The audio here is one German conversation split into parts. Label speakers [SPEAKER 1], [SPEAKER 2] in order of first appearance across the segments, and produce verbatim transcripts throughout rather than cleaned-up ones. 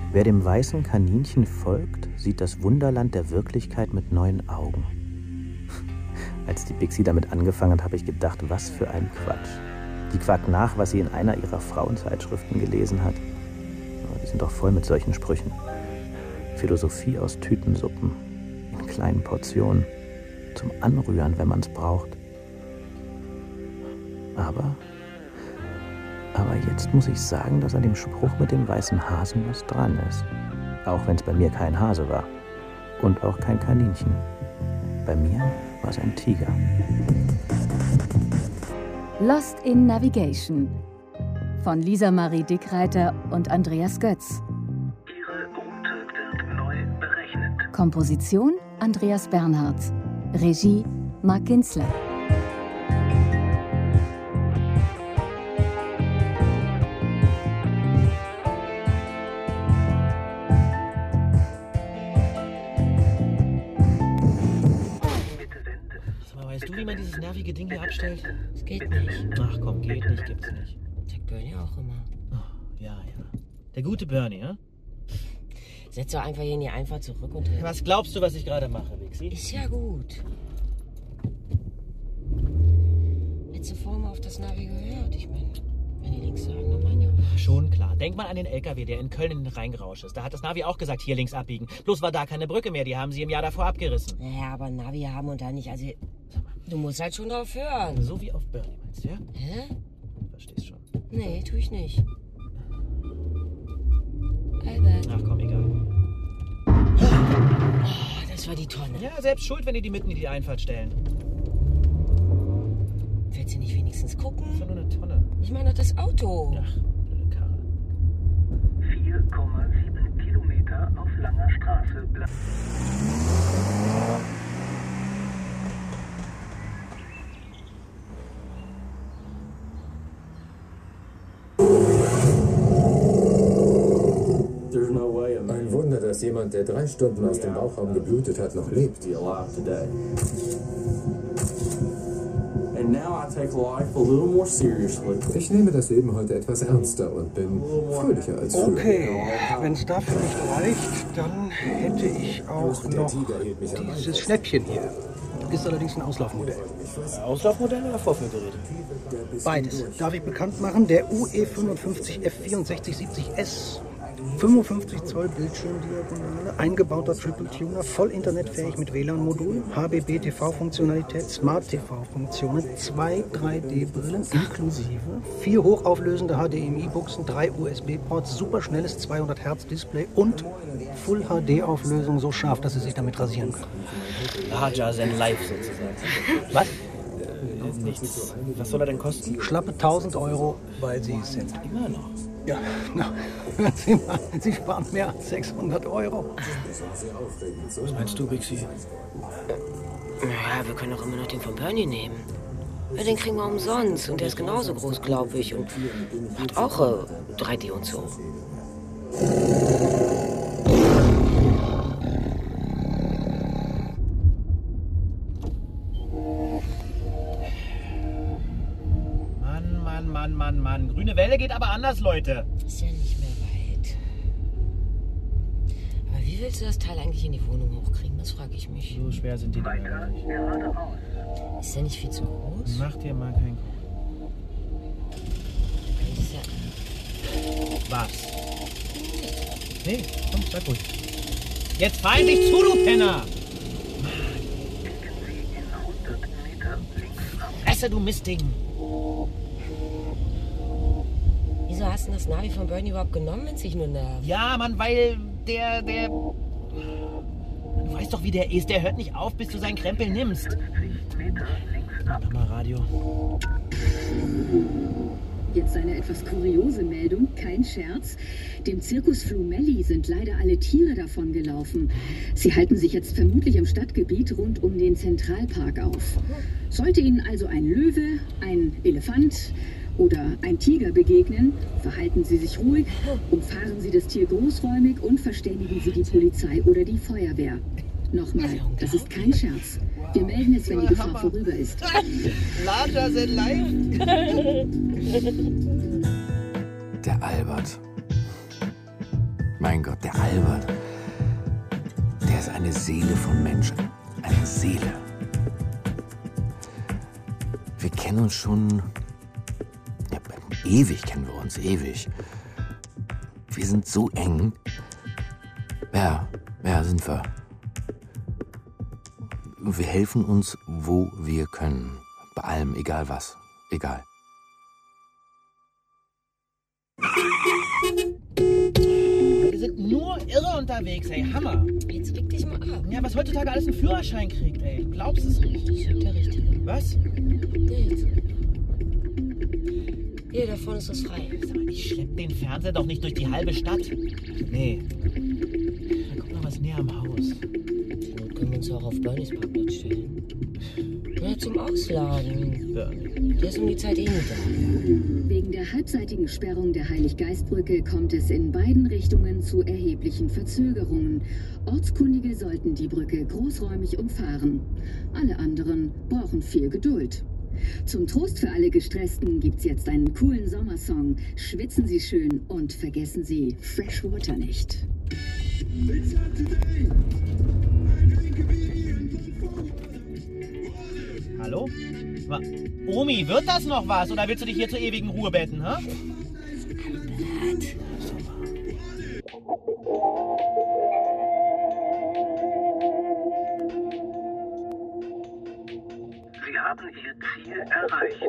[SPEAKER 1] Wer dem weißen Kaninchen folgt, sieht das Wunderland der Wirklichkeit mit neuen Augen. Als die Bixi damit angefangen hat, habe ich gedacht, was für ein Quatsch. Die quackt nach, was sie in einer ihrer Frauenzeitschriften gelesen hat. Aber die sind doch voll mit solchen Sprüchen. Philosophie aus Tütensuppen, in kleinen Portionen, zum Anrühren, wenn man es braucht. Aber, aber jetzt muss ich sagen, dass an dem Spruch mit dem weißen Hasen was dran ist. Auch wenn es bei mir kein Hase war. Und auch kein Kaninchen. Bei mir war es ein Tiger.
[SPEAKER 2] Lost in Navigation von Lisa Marie Dickreiter und Andreas Götz.
[SPEAKER 3] Ihre Route wird neu berechnet.
[SPEAKER 2] Komposition Andreas Bernhardt. Regie Mark Ginzler.
[SPEAKER 4] Weißt du, wie man dieses nervige Ding hier abstellt?
[SPEAKER 5] Das geht nicht.
[SPEAKER 4] Ach komm, geht nicht, gibt's nicht.
[SPEAKER 5] Sagt Bernie auch immer.
[SPEAKER 4] Oh, ja, ja. Der gute Bernie, ja?
[SPEAKER 5] Setz doch einfach hier in die Einfahrt zurück und...
[SPEAKER 4] Was glaubst du, was ich gerade mache, Wixi?
[SPEAKER 5] Ist ja gut. Letzte Form auf das Navi gehört. Ich meine, wenn die links sagen, dann meine ich.
[SPEAKER 4] Schon klar. Denk mal an den L K W, der in Köln in den Rhein gerauscht ist. Da hat das Navi auch gesagt, hier links abbiegen. Bloß war da keine Brücke mehr, die haben sie im Jahr davor abgerissen.
[SPEAKER 5] Naja, aber Navi haben und da nicht. Also, du musst halt schon drauf hören.
[SPEAKER 4] So wie auf Bernie, meinst du, ja?
[SPEAKER 5] Hä?
[SPEAKER 4] Verstehst schon.
[SPEAKER 5] Nee, tu ich nicht. Albert.
[SPEAKER 4] Ach komm, egal.
[SPEAKER 5] Oh, das war die Tonne.
[SPEAKER 4] Ja, selbst schuld, wenn die die mitten in die Einfahrt stellen.
[SPEAKER 5] Willst du nicht wenigstens gucken?
[SPEAKER 4] Das ist doch nur eine Tonne.
[SPEAKER 5] Ich meine doch das Auto.
[SPEAKER 4] Ach, blöde Karre.
[SPEAKER 3] vier Komma sieben Kilometer auf langer Straße bleiben.
[SPEAKER 6] Ein Wunder, dass jemand, der drei Stunden aus dem Bauchraum geblutet hat, noch lebt. Ich nehme das Leben heute etwas ernster und bin fröhlicher als früher.
[SPEAKER 7] Okay, wenn es dafür nicht reicht, dann hätte ich auch noch dieses Schnäppchen hier. Ist allerdings ein Auslaufmodell.
[SPEAKER 4] Auslaufmodell oder Vorführgerät?
[SPEAKER 7] Beides. Darf ich bekannt machen, der U E fünfundfünfzig F vierundsechzig siebzig S. fünfundfünfzig Zoll Bildschirmdiagonale, eingebauter Triple Tuner, voll internetfähig mit W L A N-Modul, H B B T V-Funktionalität, Smart-T V-Funktionen, zwei drei D Brillen inklusive, vier hochauflösende H D M I-Buchsen, drei U S B-Ports, superschnelles zweihundert Hertz Display und Full H D-Auflösung so scharf, dass Sie sich damit rasieren können.
[SPEAKER 4] Raja Zen Live sozusagen.
[SPEAKER 7] Was?
[SPEAKER 4] Äh, nichts. Was soll er denn kosten?
[SPEAKER 7] Schlappe tausend Euro, weil Sie es sind.
[SPEAKER 4] Immer noch.
[SPEAKER 7] Ja, na, hören Sie mal, Sie sparen mehr als sechshundert Euro.
[SPEAKER 4] Was meinst du, Bixi?
[SPEAKER 5] Naja, wir können doch immer noch den von Bernie nehmen. Ja, den kriegen wir umsonst. Und der ist genauso groß, glaube ich. Und macht auch äh, drei D und so.
[SPEAKER 4] Mann, Mann, Mann, Mann, Mann. Grüne Welle geht aber anders, Leute.
[SPEAKER 5] Ist ja nicht mehr weit. Aber wie willst du das Teil eigentlich in die Wohnung hochkriegen? Das frage ich mich.
[SPEAKER 4] So schwer sind die Dinger
[SPEAKER 3] Weiter
[SPEAKER 4] nicht.
[SPEAKER 3] geradeaus.
[SPEAKER 5] Ist der nicht viel zu groß?
[SPEAKER 4] Mach dir mal keinen Kopf.
[SPEAKER 5] Das ist ja...
[SPEAKER 4] Was? Nee, komm, sag ruhig. Jetzt fahr endlich zu, du Penner!
[SPEAKER 3] Biegen Sie in hundert Meter links ab.
[SPEAKER 4] Fresse, du Mistding!
[SPEAKER 5] Wieso hast du das Navi von Bernie überhaupt genommen, wenn es sich nur nervt?
[SPEAKER 4] Ja, Mann, weil der, der... Du weißt doch, wie der ist. Der hört nicht auf, bis du seinen Krempel nimmst.
[SPEAKER 3] fünfzig Meter links ab.
[SPEAKER 4] Mach mal Radio.
[SPEAKER 8] Jetzt eine etwas kuriose Meldung, kein Scherz. Dem Zirkus Flumelli sind leider alle Tiere davongelaufen. Sie halten sich jetzt vermutlich im Stadtgebiet rund um den Zentralpark auf. Sollte Ihnen also ein Löwe, ein Elefant oder ein Tiger begegnen, verhalten Sie sich ruhig, umfahren Sie das Tier großräumig und verständigen Sie die Polizei oder die Feuerwehr. Nochmal, das ist kein Scherz. Wir melden es, wenn die Gefahr vorüber ist.
[SPEAKER 4] Larger than life.
[SPEAKER 6] Der Albert.
[SPEAKER 9] Mein Gott, der Albert. Der ist eine Seele von Mensch. Eine Seele. Wir kennen uns schon... Ja, ewig kennen wir uns, ewig. Wir sind so eng. Ja, ja, sind wir. Wir helfen uns, wo wir können. Bei allem, egal was. Egal.
[SPEAKER 4] Wir sind nur irre unterwegs, ey. Hammer.
[SPEAKER 5] Jetzt fick dich mal ab.
[SPEAKER 4] Ja, was heutzutage alles einen Führerschein kriegt, ey. Du glaubst es nicht.
[SPEAKER 5] Ich hab der Richtige.
[SPEAKER 4] Was?
[SPEAKER 5] Der jetzt. Hier, da vorne ist das frei.
[SPEAKER 4] Sag mal, ich schlepp den Fernseher doch nicht durch die halbe Stadt. Nee. Guck mal, was näher am Haus.
[SPEAKER 5] Dann können wir uns auch auf Bernies Parkplatz stellen. Ja, zum Ausladen.
[SPEAKER 4] Bernie.
[SPEAKER 5] Der ist um die Zeit eh nicht da.
[SPEAKER 8] Wegen der halbseitigen Sperrung der Heiliggeistbrücke kommt es in beiden Richtungen zu erheblichen Verzögerungen. Ortskundige sollten die Brücke großräumig umfahren. Alle anderen brauchen viel Geduld. Zum Trost für alle Gestressten gibt's jetzt einen coolen Sommersong. Schwitzen Sie schön und vergessen Sie Freshwater nicht.
[SPEAKER 4] Hallo? Ma Omi, wird das noch was? Oder willst du dich hier zur ewigen Ruhe betten, hä?
[SPEAKER 3] Sie haben Ihr Ziel erreicht.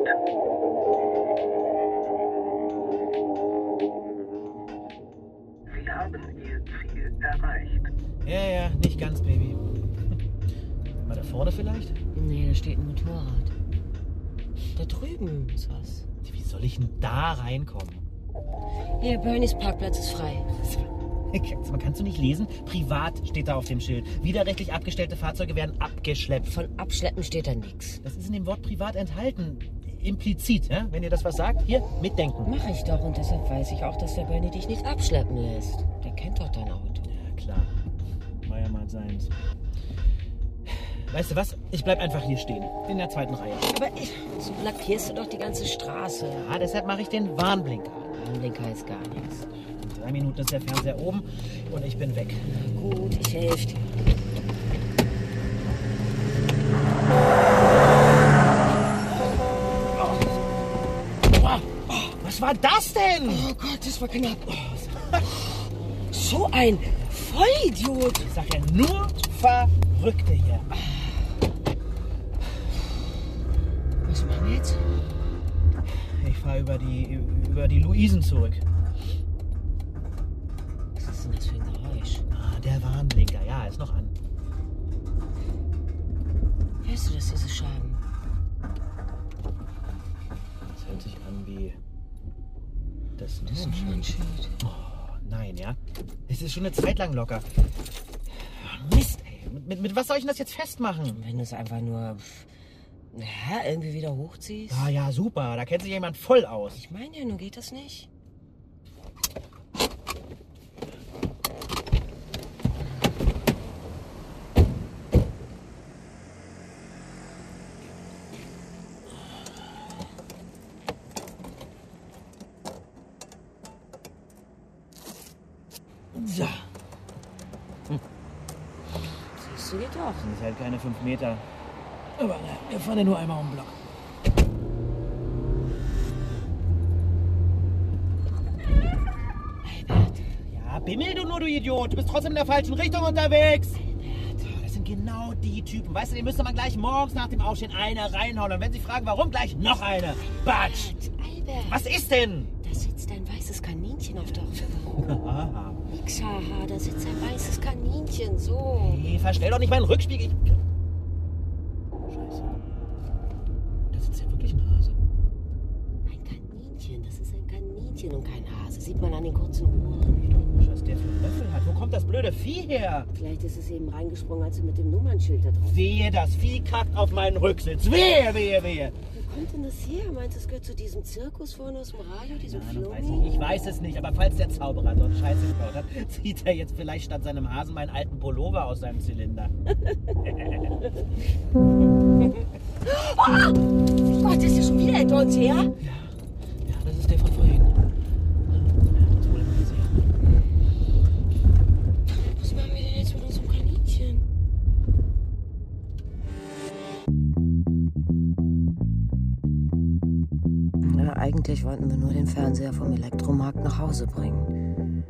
[SPEAKER 3] Sie haben Ihr Ziel erreicht.
[SPEAKER 4] Ja, ja, nicht ganz, Baby. Mal da vorne vielleicht?
[SPEAKER 5] Nee, da steht ein Motorrad. Da drüben ist was.
[SPEAKER 4] Wie soll ich denn da reinkommen?
[SPEAKER 5] Hier, Bernies Parkplatz ist frei.
[SPEAKER 4] Man kannst du nicht lesen? Privat steht da auf dem Schild. Widerrechtlich abgestellte Fahrzeuge werden abgeschleppt.
[SPEAKER 5] Von Abschleppen steht da nichts.
[SPEAKER 4] Das ist in dem Wort privat enthalten. Implizit, ja? Wenn ihr das was sagt. Hier, mitdenken.
[SPEAKER 5] Mach ich doch und deshalb weiß ich auch, dass der Bernie dich nicht abschleppen lässt. Der kennt doch dein Auto.
[SPEAKER 4] Ja, klar. War ja mal seins. Weißt du was? Ich bleib einfach hier stehen. In der zweiten Reihe.
[SPEAKER 5] Aber ich, so lackierst du doch die ganze Straße.
[SPEAKER 4] Ja, deshalb mache ich den Warnblinker.
[SPEAKER 5] Warnblinker ist gar nichts.
[SPEAKER 4] In drei Minuten ist der Fernseher oben und ich bin weg.
[SPEAKER 5] Na gut, ich helfe dir.
[SPEAKER 4] Was war das denn?
[SPEAKER 5] Oh Gott, das war knapp. So ein Vollidiot.
[SPEAKER 4] Ich sag ja nur Verrückte hier.
[SPEAKER 5] Was machen wir jetzt?
[SPEAKER 4] Ich fahre über die, über die Luisen zurück.
[SPEAKER 5] Was ist denn das für ein Geräusch?
[SPEAKER 4] Ah, der Warnblinker, ja, ist noch an.
[SPEAKER 5] Hörst du das, diese Scheiben?
[SPEAKER 4] Das hört sich an wie das
[SPEAKER 5] Das
[SPEAKER 4] Nummernschild. Oh, nein, ja. Es ist schon eine Zeit lang locker. Mist, ey. Mit, mit, mit was soll ich denn das jetzt festmachen?
[SPEAKER 5] Wenn du es einfach nur ja, irgendwie wieder hochziehst.
[SPEAKER 4] Ah ja, super. Da kennt sich jemand voll aus.
[SPEAKER 5] Ich meine ja, nun geht das nicht.
[SPEAKER 4] So.
[SPEAKER 5] Hm. Siehst du, geht doch.
[SPEAKER 4] Das sind halt keine fünf Meter. Aber ne, wir fahren ja nur einmal um den Block.
[SPEAKER 5] Albert.
[SPEAKER 4] Ja, bimmel du nur, du Idiot. Du bist trotzdem in der falschen Richtung unterwegs.
[SPEAKER 5] Albert.
[SPEAKER 4] Das sind genau die Typen. Weißt du, die müsste man gleich morgens nach dem Aufstehen eine reinhauen. Und wenn sie fragen, warum, gleich noch eine. Batsch.
[SPEAKER 5] Albert.
[SPEAKER 4] Was ist denn?
[SPEAKER 5] Da sitzt ein weißes Kaninchen auf der Rückbank.
[SPEAKER 4] Aha.
[SPEAKER 5] Xaha, da sitzt ein weißes Kaninchen, so.
[SPEAKER 4] Hey, verstell doch nicht meinen Rückspiegel. Ich... Scheiße. Da sitzt ja wirklich ein Hase.
[SPEAKER 5] Ein Kaninchen, das ist ein Kaninchen und kein Hase. Sieht man an den kurzen Ohren.
[SPEAKER 4] Was der für einen Löffel hat. Wo kommt das blöde Vieh her?
[SPEAKER 5] Vielleicht ist es eben reingesprungen, als du mit dem Nummernschild da drauf.
[SPEAKER 4] Wehe, das Vieh kackt auf meinen Rücksitz. Wehe, wehe, wehe.
[SPEAKER 5] Wo kommt denn das her? Meinst du, es gehört zu diesem Zirkus vorne aus dem Radio, diesem
[SPEAKER 4] Nein, weiß
[SPEAKER 5] Flummi?
[SPEAKER 4] ich, ich weiß es nicht, aber falls der Zauberer dort Scheiße gebaut hat, zieht er jetzt vielleicht statt seinem Hasen meinen alten Pullover aus seinem Zylinder.
[SPEAKER 5] Oh Gott, ist der schon wieder hinter uns her?
[SPEAKER 4] Ja, ja, das ist der von vorhin. Ja, das wohl immer gesehen.
[SPEAKER 5] ne? Eigentlich wollten wir nur den Fernseher vom Elektromarkt nach Hause bringen.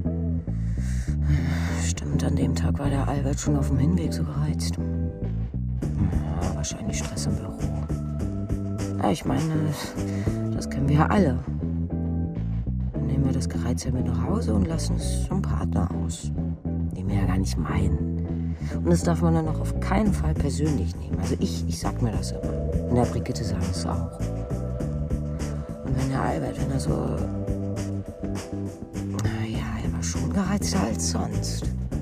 [SPEAKER 5] Stimmt, an dem Tag war der Albert schon auf dem Hinweg so gereizt. Ja, wahrscheinlich Stress im Büro. Ja, ich meine, das kennen wir ja alle. Dann nehmen wir das Gereizte mit nach Hause und lassen es zum Partner aus. Den wir ja gar nicht meinen. Und das darf man dann auch auf keinen Fall persönlich nehmen. Also ich, ich sag mir das immer. Und der Brigitte sagen es auch. Und wenn der Albert, wenn er so... Naja, er war schon gereizter als sonst.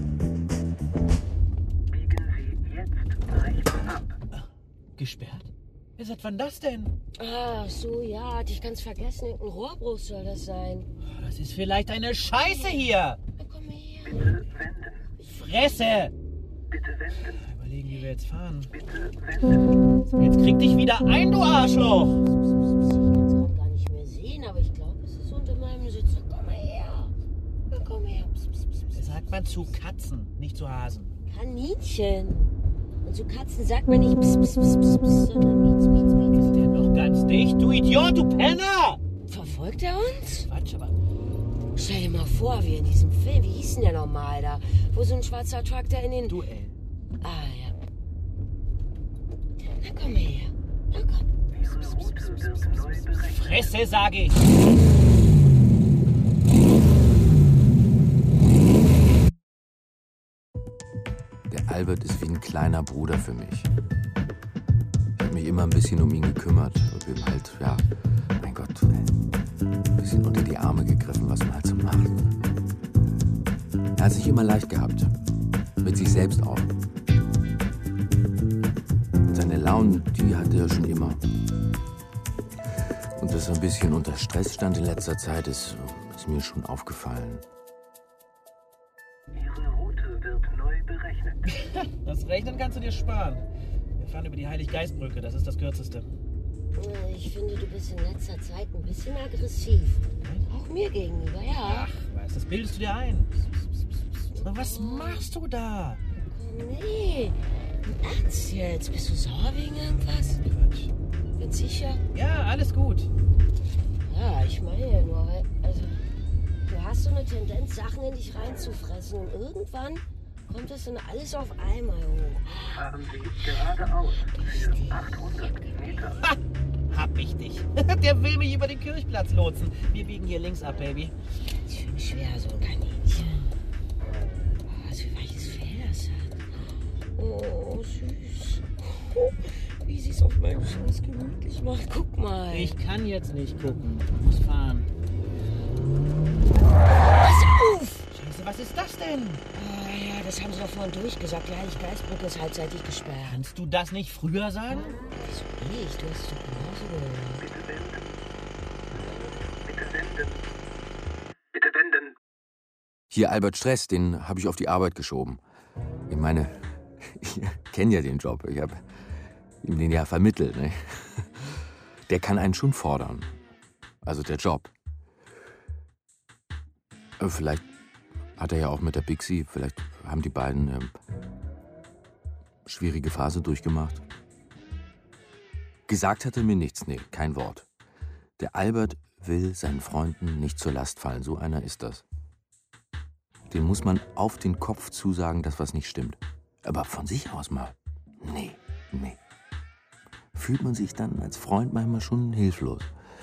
[SPEAKER 3] Biegen Sie jetzt rechts ab.
[SPEAKER 4] Gesperrt? Seit wann das denn?
[SPEAKER 5] Ach so, ja, hatte ich ganz vergessen. Ein Rohrbruch soll das sein.
[SPEAKER 4] Das ist vielleicht eine Scheiße hier.
[SPEAKER 5] Na, komm her.
[SPEAKER 3] Bitte wenden.
[SPEAKER 4] Fresse!
[SPEAKER 3] Bitte wenden.
[SPEAKER 4] Überlegen, wie wir jetzt fahren.
[SPEAKER 3] Bitte wenden.
[SPEAKER 4] Jetzt krieg dich wieder ein, du Arschloch!
[SPEAKER 5] Ich kann es gerade gar nicht mehr sehen, aber ich glaube, es ist unter meinem Sitz. Na, komm mal her. Na, komm her. Psst, psst, psst, psst.
[SPEAKER 4] Das sagt man zu Katzen, nicht zu Hasen.
[SPEAKER 5] Kaninchen. Und zu Katzen sagt man nicht pss, pss, pss, pss, pss, sondern mietz, mietz, mietz.
[SPEAKER 4] Ist der noch ganz dicht? Du Idiot, du Penner!
[SPEAKER 5] Verfolgt er uns?
[SPEAKER 4] Quatsch, aber...
[SPEAKER 5] Stell dir mal vor, wie in diesem Film, wie hieß denn der nochmal da? Wo so ein schwarzer Truck da in den...
[SPEAKER 4] Duell.
[SPEAKER 5] Ah, ja. Na, komm mal her. Na, komm.
[SPEAKER 3] Ihre Route wird neu berechnet.
[SPEAKER 4] Fresse, sage ich!
[SPEAKER 9] Der Albert ist wie ein kleiner Bruder für mich. Ich habe mich immer ein bisschen um ihn gekümmert und ihm halt, ja, mein Gott, ein bisschen unter die Arme gegriffen, was man halt so macht. Er hat sich immer leicht gehabt. Mit sich selbst auch. Und seine Launen, die hatte er schon immer. Und dass er ein bisschen unter Stress stand in letzter Zeit, ist, ist mir schon aufgefallen.
[SPEAKER 3] Ihre Route wird neu berechnet.
[SPEAKER 4] Das Rechnen kannst du dir sparen. Wir fahren über die Heiliggeistbrücke, das ist das kürzeste.
[SPEAKER 5] Ich finde, du bist in letzter Zeit ein bisschen aggressiv. Auch mir gegenüber, ja.
[SPEAKER 4] Ach, was, das bildest du dir ein. Aber was machst du da?
[SPEAKER 5] Nee, im Ernst jetzt? Bist du sauer wegen irgendwas?
[SPEAKER 4] Quatsch.
[SPEAKER 5] Ganz sicher?
[SPEAKER 4] Ja, alles gut.
[SPEAKER 5] Ja, ich meine ja nur, also, du hast so eine Tendenz, Sachen in dich reinzufressen und irgendwann kommt das dann alles auf einmal hoch.
[SPEAKER 3] Fahren Sie geradeaus für achthundert Meter.
[SPEAKER 4] Ha! Hab ich dich. Der will mich über den Kirchplatz lotsen. Wir biegen hier links ab, Baby.
[SPEAKER 5] Schön schwer, so ein Kaninchen. Oh, was für weiches Fell das hat. Oh, süß. Oh, wie sie es auf meinem Schoß gemütlich macht. Guck mal.
[SPEAKER 4] Ich kann jetzt nicht gucken. Ich muss fahren.
[SPEAKER 5] Pass auf!
[SPEAKER 4] Scheiße, was ist das denn?
[SPEAKER 5] Oh, ja, das haben sie doch vorhin durchgesagt. Die Heiliggeistbrücke ist halbseitig gesperrt.
[SPEAKER 4] Kannst du das nicht früher sagen?
[SPEAKER 5] Wieso nicht? Du hast es doch genauso gehört.
[SPEAKER 3] Bitte wenden. Bitte wenden. Bitte wenden.
[SPEAKER 9] Hier Albert Stress, den habe ich auf die Arbeit geschoben. Ich meine, ich kenne ja den Job. Ich habe ihm den ja vermittelt. Ne? Der kann einen schon fordern. Also der Job. Aber vielleicht hat er ja auch mit der Bixi, vielleicht haben die beiden ähm, schwierige Phase durchgemacht. Gesagt hat er mir nichts, nee, kein Wort. Der Albert will seinen Freunden nicht zur Last fallen, so einer ist das. Den muss man auf den Kopf zusagen, dass was nicht stimmt. Aber von sich aus mal, nee, nee. Fühlt man sich dann als Freund manchmal schon hilflos.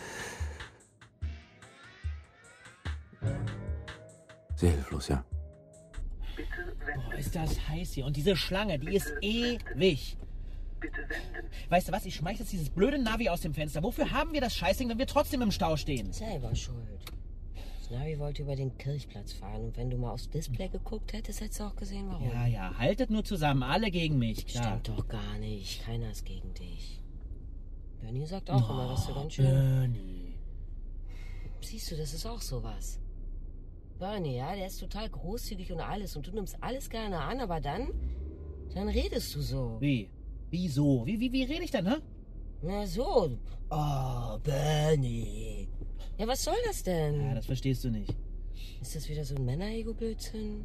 [SPEAKER 9] Sehr hilflos, ja.
[SPEAKER 4] Boah, ist das heiß hier. Und diese Schlange, die ist ewig.
[SPEAKER 3] Bitte wenden.
[SPEAKER 4] Weißt du was, ich schmeiß jetzt dieses blöde Navi aus dem Fenster. Wofür haben wir das Scheißding, wenn wir trotzdem im Stau stehen?
[SPEAKER 5] Selber schuld. Das Navi wollte über den Kirchplatz fahren und wenn du mal aufs Display geguckt hättest, hättest du auch gesehen, warum.
[SPEAKER 4] Ja, ja, haltet nur zusammen, alle gegen mich, klar.
[SPEAKER 5] Stimmt doch gar nicht. Keiner ist gegen dich. Bernie sagt auch
[SPEAKER 4] Oh,
[SPEAKER 5] immer, dass du ganz schön...
[SPEAKER 4] Bernie.
[SPEAKER 5] Siehst du, das ist auch sowas. Bernie, ja, der ist total großzügig und alles und du nimmst alles gerne an, aber dann, dann redest du so.
[SPEAKER 4] Wie? Wieso? Wie, wie, wie rede ich denn, hä?
[SPEAKER 5] Na so. Oh, Bernie. Ja, was soll das denn?
[SPEAKER 4] Ja, das verstehst du nicht.
[SPEAKER 5] Ist das wieder so ein Männer-Ego-Blödsinn?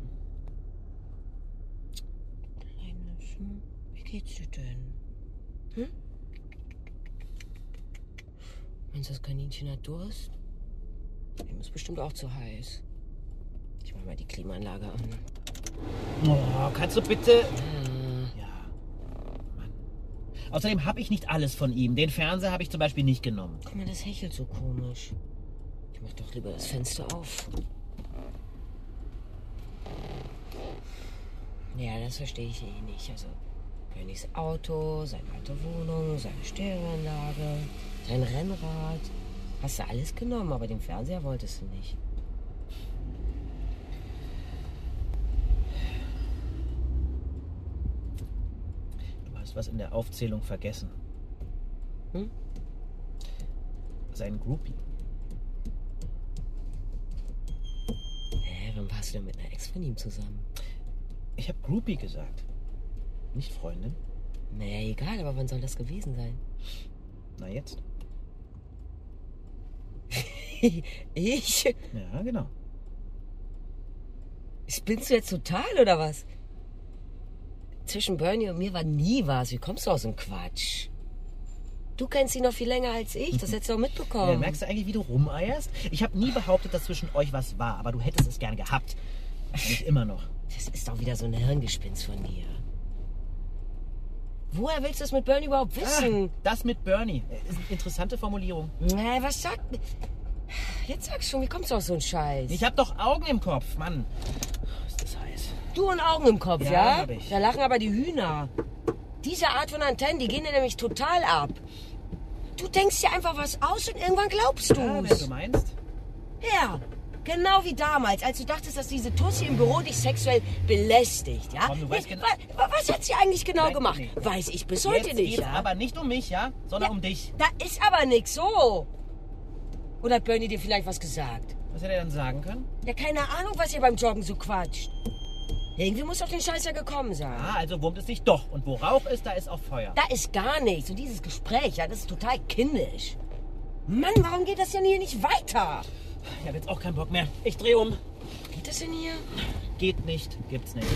[SPEAKER 5] Kleines, hm? Wie geht's dir denn? Hm? Meinst du, das Kaninchen hat Durst? Ihm ist bestimmt auch zu heiß. Ich mach mal die Klimaanlage an.
[SPEAKER 4] Oh, kannst du bitte...
[SPEAKER 5] Ah.
[SPEAKER 4] Ja. Mann. Außerdem habe ich nicht alles von ihm. Den Fernseher habe ich zum Beispiel nicht genommen.
[SPEAKER 5] Guck mal, das hechelt so komisch. Ich mach doch lieber das Fenster auf. Ja, das verstehe ich eh nicht. Also, Bernies Auto, seine alte Wohnung, seine Stereoanlage, sein Rennrad. Hast du alles genommen, aber den Fernseher wolltest du nicht.
[SPEAKER 4] Du hast was in der Aufzählung vergessen.
[SPEAKER 5] Hm?
[SPEAKER 4] Sein Groupie.
[SPEAKER 5] Hä, wann warst du denn mit einer Ex von ihm zusammen?
[SPEAKER 4] Ich habe Groupie gesagt. Nicht Freundin.
[SPEAKER 5] Naja, egal, aber wann soll das gewesen sein?
[SPEAKER 4] Na jetzt.
[SPEAKER 5] Ich?
[SPEAKER 4] Ja, genau.
[SPEAKER 5] Spinnst du jetzt total, oder was? Zwischen Bernie und mir war nie was. Wie kommst du aus dem Quatsch? Du kennst ihn noch viel länger als ich. Das hättest du auch mitbekommen.
[SPEAKER 4] Ja, merkst du eigentlich, wie du rumeierst? Ich habe nie behauptet, dass zwischen euch was war, aber du hättest es gern gehabt. Nicht immer noch.
[SPEAKER 5] Das ist doch wieder so ein Hirngespinst von dir. Woher willst du das mit Bernie überhaupt wissen?
[SPEAKER 4] Ah, das mit Bernie. Ist eine interessante Formulierung.
[SPEAKER 5] Na, was sagt... Jetzt sagst schon, wie kommst du auf so einen Scheiß?
[SPEAKER 4] Ich hab doch Augen im Kopf, Mann. Ist das heiß.
[SPEAKER 5] Du und Augen im Kopf,
[SPEAKER 4] Ja,
[SPEAKER 5] ja?
[SPEAKER 4] hab ich.
[SPEAKER 5] Da lachen aber die Hühner. Diese Art von Antennen, die gehen dir nämlich total ab. Du denkst dir einfach was aus und irgendwann glaubst du's.
[SPEAKER 4] Ja, wenn du meinst.
[SPEAKER 5] Ja, genau wie damals, als du dachtest, dass diese Tussi im Büro dich sexuell belästigt, ja?
[SPEAKER 4] Komm, du weißt genau-
[SPEAKER 5] was, was hat sie eigentlich genau
[SPEAKER 4] Nein,
[SPEAKER 5] gemacht?
[SPEAKER 4] nee.
[SPEAKER 5] Weiß ich bis heute
[SPEAKER 4] Jetzt
[SPEAKER 5] nicht,
[SPEAKER 4] geht's
[SPEAKER 5] ja?
[SPEAKER 4] aber nicht um mich, ja? Sondern
[SPEAKER 5] Ja,
[SPEAKER 4] um dich.
[SPEAKER 5] Da ist aber nix, so. Oder hat Bernie dir vielleicht was gesagt?
[SPEAKER 4] Was hätte er dann sagen können?
[SPEAKER 5] Ja, keine Ahnung, was ihr beim Joggen so quatscht. Irgendwie muss doch den Scheiß ja gekommen sein.
[SPEAKER 4] Ah, also wurmt es sich doch. Und wo Rauch ist, da ist auch Feuer.
[SPEAKER 5] Da ist gar nichts. Und dieses Gespräch, ja, das ist total kindisch. Mann, warum geht das denn hier nicht weiter?
[SPEAKER 4] Ich habe jetzt auch keinen Bock mehr. Ich dreh um.
[SPEAKER 5] Geht das denn hier?
[SPEAKER 4] Geht nicht, gibt's nicht.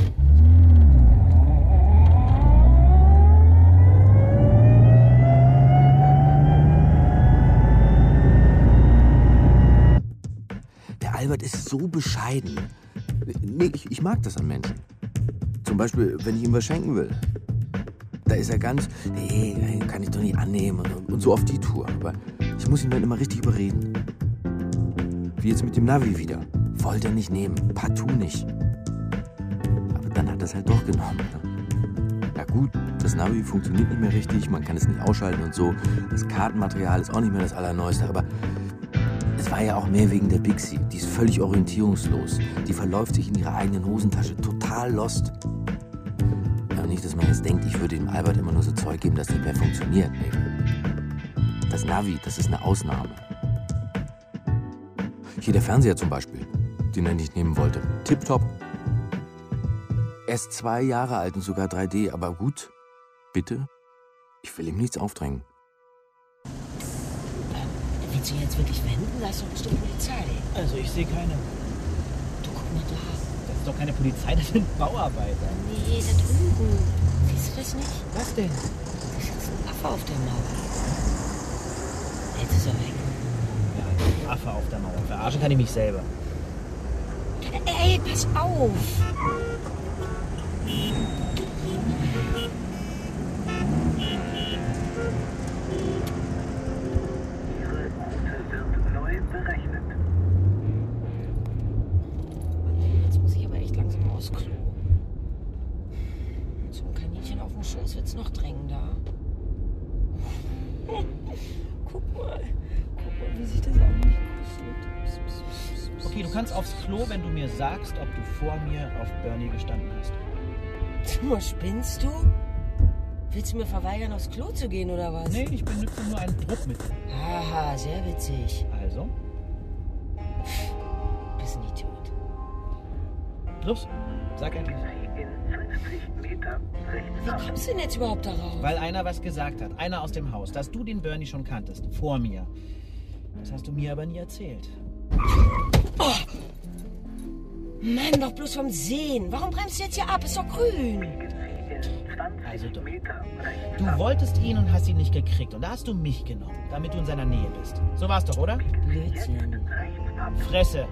[SPEAKER 9] Der Albert ist so bescheiden. Nee, ich, ich mag das an Menschen. Zum Beispiel, wenn ich ihm was schenken will. Da ist er ganz, nee, kann ich doch nicht annehmen und, und so auf die Tour. Aber ich muss ihn dann immer richtig überreden. Wie jetzt mit dem Navi wieder. Wollte er nicht nehmen, partout nicht. Aber dann hat er es halt doch genommen. Ne? Ja gut, das Navi funktioniert nicht mehr richtig, man kann es nicht ausschalten und so. Das Kartenmaterial ist auch nicht mehr das Allerneueste, aber es war ja auch mehr wegen der Bixi. Die ist völlig orientierungslos. Die verläuft sich in ihrer eigenen Hosentasche, total lost. Aber nicht, dass man jetzt denkt, ich würde dem Albert immer nur so Zeug geben, das nicht mehr funktioniert. Nee. Das Navi, das ist eine Ausnahme. Hier der Fernseher zum Beispiel, den er nicht nehmen wollte. Tipptopp. Er ist zwei Jahre alt und sogar drei D, aber gut, bitte, ich will ihm nichts aufdrängen.
[SPEAKER 5] Willst du jetzt wirklich wenden? Da ist doch bestimmt Polizei.
[SPEAKER 4] Also ich sehe keine.
[SPEAKER 5] Du, guck mal da.
[SPEAKER 4] Das ist doch keine Polizei, das sind Bauarbeiter.
[SPEAKER 5] Nee, da drüben. Siehst du das nicht?
[SPEAKER 4] Was denn?
[SPEAKER 5] Da sitzt ein Affe auf der Mauer. Jetzt ist er weg.
[SPEAKER 4] Ja, ein Affe auf der Mauer. Verarschen kann ich mich selber.
[SPEAKER 5] Ey, pass auf!
[SPEAKER 3] Ihre Route wird neu berechnet.
[SPEAKER 5] Jetzt muss ich aber echt langsam aufs Klo. So ein Kaninchen auf dem Schoß wird's noch drängender. Guck mal. Guck mal, wie sich das eigentlich aussieht.
[SPEAKER 4] Okay, du kannst aufs Klo, wenn du mir sagst, ob du vor mir auf Bernie gestanden hast.
[SPEAKER 5] Timo, spinnst du? Willst du mir verweigern, aufs Klo zu gehen, oder was?
[SPEAKER 4] Nee, ich benutze nur einen Druckmittel.
[SPEAKER 5] Haha, sehr witzig.
[SPEAKER 4] Also,
[SPEAKER 5] Bist ein Idiot.
[SPEAKER 4] los, sag endlich.
[SPEAKER 3] In fünfzig Meter rechts
[SPEAKER 5] Wie
[SPEAKER 3] ab.
[SPEAKER 5] kommst du denn jetzt überhaupt darauf?
[SPEAKER 4] Weil einer was gesagt hat. Einer aus dem Haus, dass du den Bernie schon kanntest. Vor mir. Das hast du mir aber nie erzählt.
[SPEAKER 5] Oh. Mann, doch bloß vom Sehen. Warum bremst du jetzt hier ab? Ist doch grün.
[SPEAKER 3] In zwanzig
[SPEAKER 4] Also doch.
[SPEAKER 3] Meter rechts
[SPEAKER 4] Du
[SPEAKER 3] ab.
[SPEAKER 4] wolltest ihn und hast ihn nicht gekriegt. Und da hast du mich genommen, damit du in seiner Nähe bist. So war's doch, oder?
[SPEAKER 5] Blödsinn.
[SPEAKER 3] Rechts ab.
[SPEAKER 4] Fresse.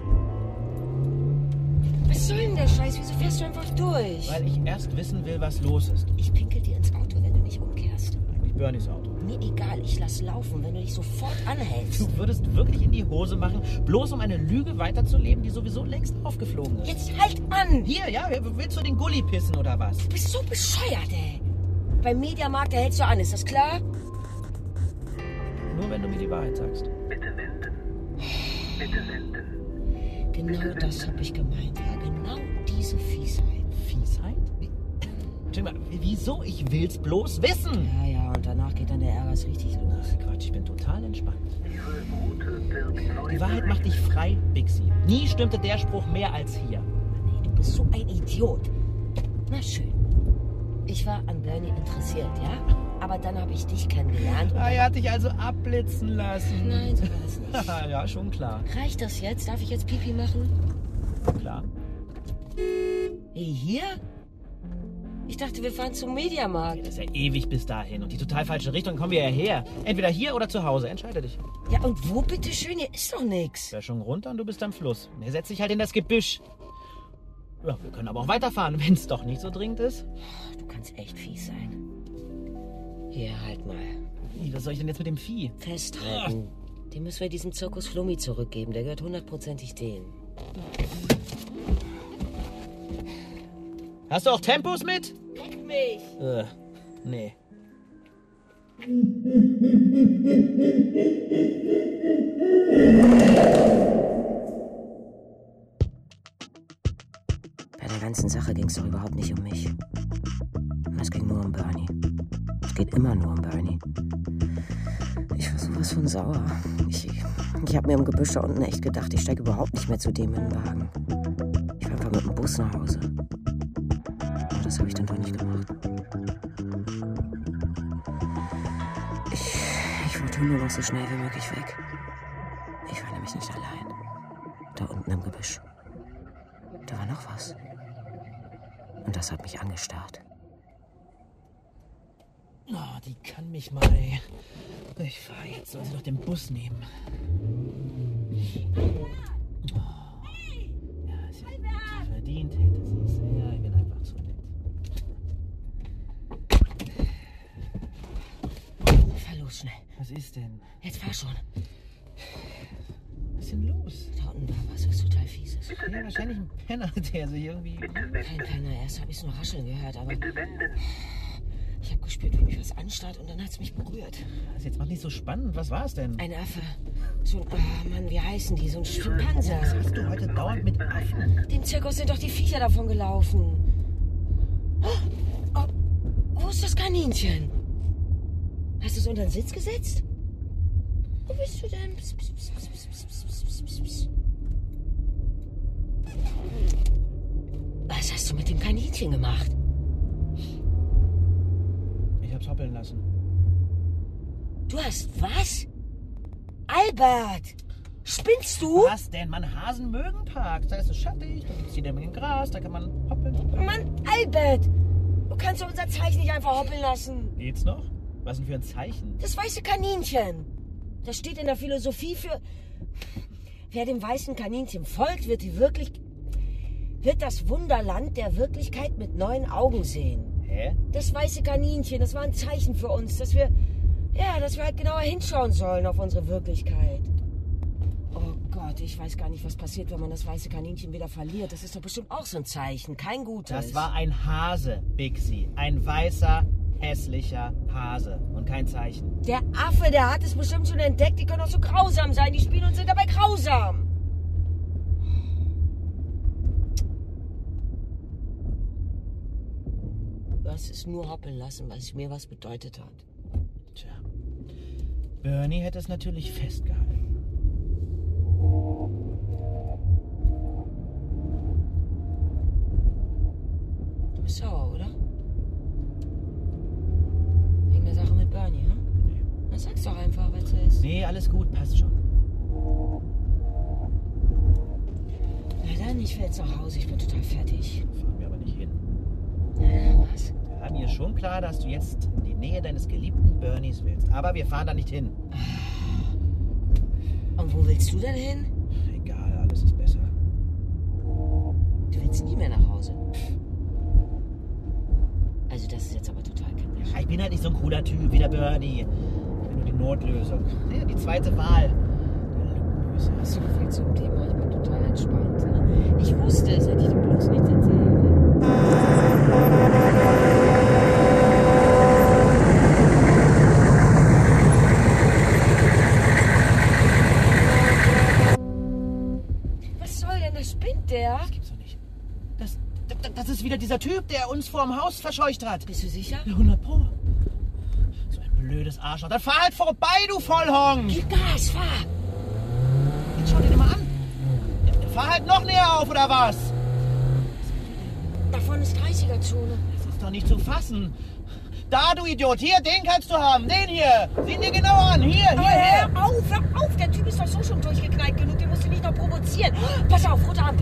[SPEAKER 5] Was soll denn der Scheiß? Wieso fährst du einfach durch?
[SPEAKER 4] Weil ich erst wissen will, was los ist.
[SPEAKER 5] Ich pinkel dir ins Auto, wenn du nicht umkehrst.
[SPEAKER 4] Eigentlich Bernies Auto.
[SPEAKER 5] Mir egal, ich lass laufen, wenn du dich sofort anhältst.
[SPEAKER 4] Du würdest wirklich in die Hose machen, bloß um eine Lüge weiterzuleben, die sowieso längst aufgeflogen ist.
[SPEAKER 5] Jetzt halt an!
[SPEAKER 4] Hier, ja, willst du den Gully pissen oder was?
[SPEAKER 5] Du bist so bescheuert, ey. Beim Mediamarkt, da hältst du an, ist das klar?
[SPEAKER 4] Nur wenn du mir die Wahrheit sagst.
[SPEAKER 3] Bitte wenden. Bitte wenden.
[SPEAKER 5] Genau das habe ich gemeint, ja. Genau diese Fiesheit.
[SPEAKER 4] Fiesheit? Wie- Entschuldigung mal, wieso? Ich will's bloß wissen.
[SPEAKER 5] Ja, ja, und danach geht dann der Ärger richtig los.
[SPEAKER 4] Quatsch, ich bin total entspannt.
[SPEAKER 3] Ihre Route wird neu
[SPEAKER 4] Die Wahrheit macht dich frei, Bixi. Nie stimmte der Spruch mehr als hier.
[SPEAKER 5] Nee, du bist so ein Idiot. Na schön. Ich war an Bernie interessiert, ja? Aber dann habe ich dich kennengelernt. und
[SPEAKER 4] Ah, er hat dich also abblitzen lassen.
[SPEAKER 5] Nein, so war das nicht.
[SPEAKER 4] Ja, schon klar.
[SPEAKER 5] Reicht das jetzt? Darf ich jetzt Pipi machen?
[SPEAKER 4] Klar.
[SPEAKER 5] Hey, hier? Ich dachte, wir fahren zum Mediamarkt.
[SPEAKER 4] Das ist ja ewig bis dahin. Und die total falsche Richtung kommen wir ja her. Entweder hier oder zu Hause. Entscheide dich.
[SPEAKER 5] Ja, und wo bitteschön? Hier ist doch nichts.
[SPEAKER 4] Ja, schon runter und du bist am Fluss. Er setzt sich halt in das Gebüsch. Ja, wir können aber auch weiterfahren, wenn es doch nicht so dringend ist.
[SPEAKER 5] Du kannst echt fies sein. Hier, halt mal.
[SPEAKER 4] Wie, was soll ich denn jetzt mit dem Vieh?
[SPEAKER 5] Festhalten. Den müssen wir diesem Zirkus Flummi zurückgeben. Der gehört hundertprozentig denen.
[SPEAKER 4] Hast du auch Tempos mit?
[SPEAKER 5] Leck mich!
[SPEAKER 4] Äh, nee.
[SPEAKER 5] Bei der ganzen Sache ging es doch überhaupt nicht um mich. Es ging nur um Bernie. Es geht immer nur um Bernie. Ich war sowas von sauer. Ich, ich habe mir im Gebüsch da unten echt gedacht, ich steige überhaupt nicht mehr zu dem in den Wagen. Ich fahre einfach mit dem Bus nach Hause. Aber das habe ich dann doch nicht gemacht. Ich, ich wollte nur noch so schnell wie möglich weg. Ich war nämlich nicht allein. Da unten im Gebüsch. Da war noch was. Und das hat mich angestarrt.
[SPEAKER 4] Oh, die kann mich mal. Ich fahre jetzt, soll sie doch den Bus nehmen. Oh. Ja, sie verdient hätte sie es. Ja, ich bin einfach zu nett.
[SPEAKER 5] Fahr los, schnell.
[SPEAKER 4] Was ist denn?
[SPEAKER 5] Jetzt fahr schon.
[SPEAKER 4] Was ist denn los?
[SPEAKER 5] Da unten war was, was total fieses.
[SPEAKER 4] Ja, wahrscheinlich ein Penner, der sich irgendwie...
[SPEAKER 5] Kein Penner, erst habe ich es nur rascheln gehört, aber
[SPEAKER 3] Bitte wenden.
[SPEAKER 5] ich habe gespürt, wie mich was anstarrt und dann hat es mich berührt.
[SPEAKER 4] Das jetzt macht nicht so spannend. Was war es denn?
[SPEAKER 5] Ein Affe. So ein, oh Mann, wie heißen die? So ein Schimpanse.
[SPEAKER 4] Hast du heute dauernd mit Affen?
[SPEAKER 5] Dem Zirkus sind doch die Viecher davon gelaufen. Oh, oh, wo ist das Kaninchen? Hast du es unter den Sitz gesetzt? Wo bist du denn? Psst, psst, psst, psst, psst, psst, psst, psst, psst. Was hast du mit dem Kaninchen gemacht?
[SPEAKER 4] Ich hab's hoppeln lassen.
[SPEAKER 5] Du hast was? Albert! Spinnst du?
[SPEAKER 4] Was denn? Man, Hasen mögen Parks. Da ist es schattig, da ist jeder mit dem Gras, da kann man hoppeln.
[SPEAKER 5] Mann, Albert! Du kannst doch unser Zeichen nicht einfach hoppeln lassen.
[SPEAKER 4] Geht's noch? Was denn für ein Zeichen?
[SPEAKER 5] Das weiße Kaninchen. Das steht in der Philosophie für... Wer dem weißen Kaninchen folgt, wird die wirklich... wird das Wunderland der Wirklichkeit mit neuen Augen sehen.
[SPEAKER 4] Hä?
[SPEAKER 5] Das weiße Kaninchen, das war ein Zeichen für uns, dass wir... Ja, dass wir halt genauer hinschauen sollen auf unsere Wirklichkeit. Oh Gott, ich weiß gar nicht, was passiert, wenn man das weiße Kaninchen wieder verliert. Das ist doch bestimmt auch so ein Zeichen, kein gutes.
[SPEAKER 4] Das war ein Hase, Bixi. Ein weißer, hässlicher Hase. Und kein Zeichen.
[SPEAKER 5] Der Affe, der hat es bestimmt schon entdeckt. Die können auch so grausam sein. Die spielen und sind dabei grausam. Du hast es nur hoppeln lassen, weil es mir was bedeutet hat.
[SPEAKER 4] Tja. Bernie hätte es natürlich festgehalten.
[SPEAKER 5] Du bist sauer, oder? Wegen der Sache mit Bernie, hm?
[SPEAKER 4] Nee.
[SPEAKER 5] Na, sag's doch einfach, was es ist.
[SPEAKER 4] Nee, alles gut, passt schon.
[SPEAKER 5] Na dann, ich will jetzt nach Hause. Ich bin total fertig.
[SPEAKER 4] Fahren wir aber nicht hin.
[SPEAKER 5] Na, was?
[SPEAKER 4] Ja, war mir schon klar, dass du jetzt in die Nähe deines geliebten Bernies willst. Aber wir fahren da nicht hin.
[SPEAKER 5] Und wo willst du denn hin?
[SPEAKER 4] Egal, alles ist besser.
[SPEAKER 5] Du willst nie mehr nach Hause. Also das ist jetzt aber total kindisch.
[SPEAKER 4] Ich bin halt nicht so ein cooler Typ wie der Bernie. Ich bin nur die Notlösung. Ja, die zweite Wahl. Der Lückenlöser.
[SPEAKER 5] So viel zum Thema. Ich bin total entspannt. Ich wusste es, hätte ich dir bloß nichts erzählt. Was soll denn? Das spinnt der?
[SPEAKER 4] Das gibt's doch nicht. Das, das, das ist wieder dieser Typ, der uns vorm Haus verscheucht hat.
[SPEAKER 5] Bist du sicher?
[SPEAKER 4] Ja, hundert Pro. So ein blödes Arschloch. Dann fahr halt vorbei, du Vollhonk!
[SPEAKER 5] Gib Gas, fahr!
[SPEAKER 4] Jetzt schau dir den mal an. Ja, fahr halt noch näher auf, oder was?
[SPEAKER 5] Da vorne ist dreißiger-Zone.
[SPEAKER 4] Das ist doch nicht zu fassen. Da, du Idiot. Hier, den kannst du haben. Den hier. Sieh ihn dir genau an. Hier, hier,
[SPEAKER 5] Oh,
[SPEAKER 4] hier.
[SPEAKER 5] hör auf, hör auf! Der Typ ist doch so schon durchgeknallt genug. Den musst du nicht noch provozieren. Pass auf, rote Ampel.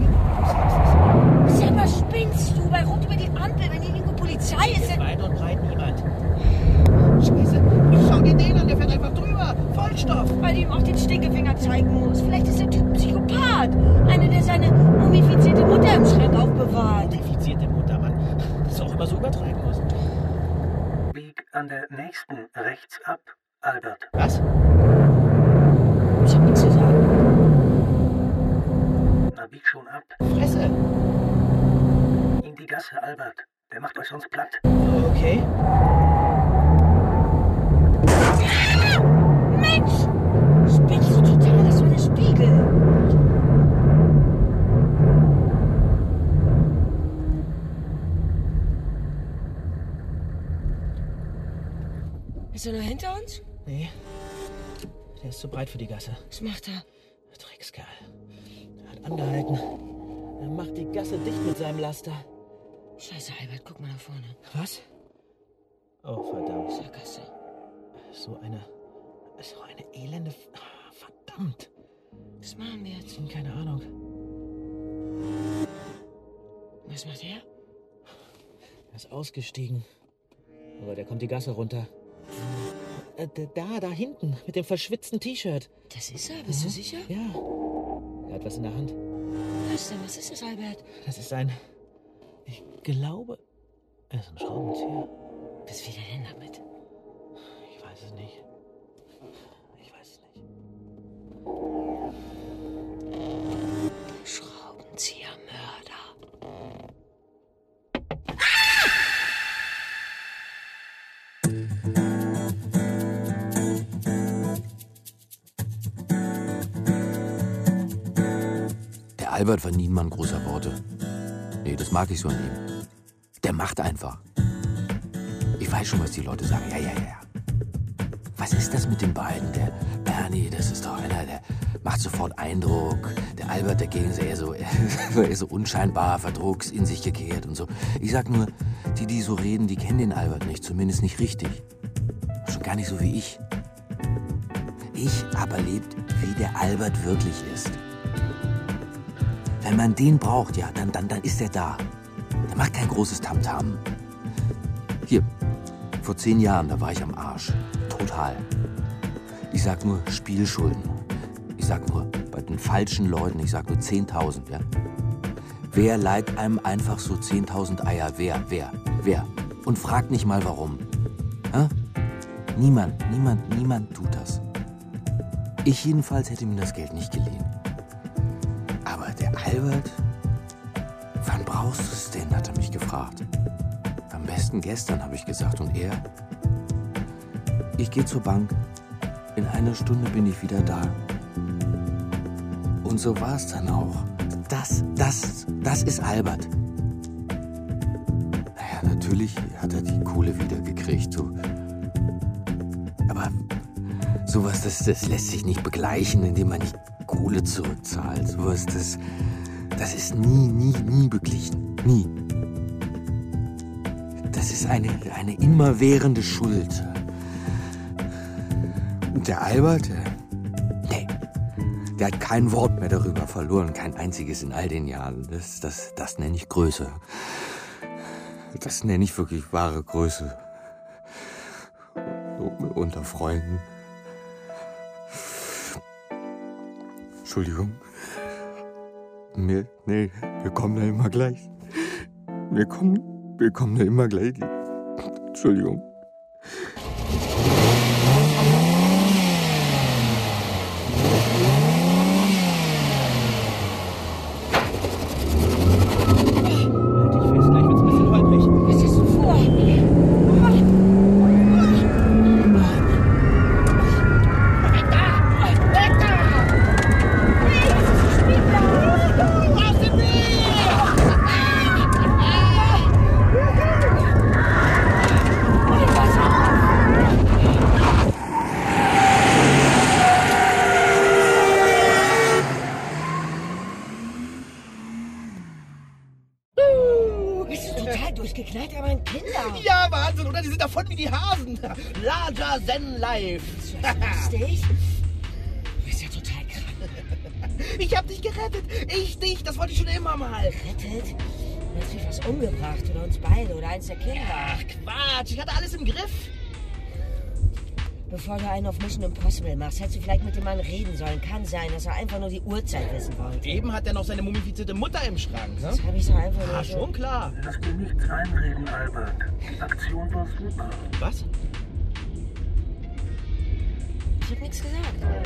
[SPEAKER 5] Selber spinnst du bei Rot über die Ampel, wenn hier irgendwo Polizei ist.
[SPEAKER 4] Hier weit und breit niemand. Scheiße. Schau dir den an. Der fährt einfach drüber. Vollstoff.
[SPEAKER 5] Weil du ihm auch den Stinkefinger zeigen musst. Vielleicht ist der Typ ein Psychopath. Einer, der seine mumifizierte Mutter im Schrank aufbewahrt.
[SPEAKER 4] Mumifizierte Mutter, Mann. Das ist auch immer so übertreiben muss.
[SPEAKER 3] Bieg an der nächsten rechts ab, Albert.
[SPEAKER 4] Was?
[SPEAKER 5] Ich hab nichts zu sagen.
[SPEAKER 3] Na, bieg schon ab.
[SPEAKER 4] Fresse.
[SPEAKER 3] In die Gasse, Albert. Der macht euch sonst platt.
[SPEAKER 4] Okay.
[SPEAKER 5] Mensch! Spinnst du total? Das war eine Spiegel. Ist er noch hinter uns?
[SPEAKER 4] Nee. Der ist zu breit für die Gasse.
[SPEAKER 5] Was macht er?
[SPEAKER 4] Dreckskerl. Er hat angehalten. Er macht die Gasse dicht mit seinem Laster.
[SPEAKER 5] Scheiße, Albert, guck mal nach vorne.
[SPEAKER 4] Was? Oh, verdammt.
[SPEAKER 5] Sackgasse.
[SPEAKER 4] So eine... So eine elende... Verdammt.
[SPEAKER 5] Was machen wir jetzt?
[SPEAKER 4] Keine Ahnung.
[SPEAKER 5] Was macht er?
[SPEAKER 4] Er ist ausgestiegen. Aber der kommt die Gasse runter. Äh, da, da hinten, mit dem verschwitzten T-Shirt.
[SPEAKER 5] Das ist er, bist du sicher?
[SPEAKER 4] Ja. Er hat was in der Hand.
[SPEAKER 5] Was denn? Was ist das, Albert?
[SPEAKER 4] Das ist ein... Ich glaube... Es ist ein Schraubenzieher.
[SPEAKER 5] Was will er denn damit?
[SPEAKER 4] Ich weiß es nicht. Ich weiß es nicht.
[SPEAKER 5] Schraubenziehermörder.
[SPEAKER 9] Der Albert war nie ein Mann großer Worte. Nee, das mag ich so an ihm. Der macht einfach. Ich weiß schon, was die Leute sagen. Ja, ja, ja. Was ist das mit den beiden? Der Bernie, das ist doch einer, der macht sofort Eindruck. Der Albert dagegen ist eher so, eher so unscheinbar, verdrucks, in sich gekehrt und so. Ich sag nur, die, die so reden, die kennen den Albert nicht. Zumindest nicht richtig. Schon gar nicht so wie ich. Ich habe erlebt, wie der Albert wirklich ist. Wenn man den braucht, ja, dann, dann, dann ist er da. Der macht kein großes Tamtam. Hier, vor zehn Jahren, da war ich am Arsch. Total. Ich sag nur Spielschulden. Ich sag nur bei den falschen Leuten, ich sag nur zehntausend, ja. Wer leiht einem einfach so zehntausend Eier? Wer, wer, wer? Und fragt nicht mal warum. Hä? Niemand, niemand, niemand tut das. Ich jedenfalls hätte mir das Geld nicht geliehen. Aber der Albert, wann brauchst du es denn, hat er mich gefragt. Am besten gestern, habe ich gesagt. Und er? Ich gehe zur Bank. In einer Stunde bin ich wieder da. Und so war es dann auch. Das, das, das ist Albert. Naja, natürlich hat er die Kohle wieder gekriegt. So. Aber sowas, das, das lässt sich nicht begleichen, indem man nicht Kohle zurückzahlt. Sowas, das, das ist nie, nie, nie beglichen. Nie. Das ist eine, eine immerwährende Schuld. Und der Albert, der, nee, der hat kein Wort mehr darüber verloren. Kein einziges in all den Jahren. Das, das, das nenne ich Größe. Das nenne ich wirklich wahre Größe. So, unter Freunden. Entschuldigung. Wir, nee, wir kommen da immer gleich. Wir kommen, wir kommen da immer gleich. Entschuldigung.
[SPEAKER 10] Ja, Wahnsinn, oder? Die sind davon wie die Hasen. Larger than life.
[SPEAKER 5] Lustig? Du bist ja total krank.
[SPEAKER 10] Ich hab dich gerettet. Ich dich. Das wollte ich schon immer mal.
[SPEAKER 5] Gerettet? Du hast mich was umgebracht. Oder uns beide. Oder eins der Kinder.
[SPEAKER 10] Ach, Quatsch. Ich hatte alles im Griff.
[SPEAKER 5] Bevor du einen auf Mission Impossible machst, hättest du vielleicht mit dem Mann reden sollen. Kann sein, dass er einfach nur die Uhrzeit wissen wollte.
[SPEAKER 10] Eben hat er noch seine mumifizierte Mutter im Schrank. Ne?
[SPEAKER 5] Das habe ich doch einfach nur
[SPEAKER 10] Ah,
[SPEAKER 5] so...
[SPEAKER 10] schon klar.
[SPEAKER 3] Lass dir nichts einreden, Albert. Die Aktion war super.
[SPEAKER 10] Was?
[SPEAKER 5] Ich hab nichts gesagt.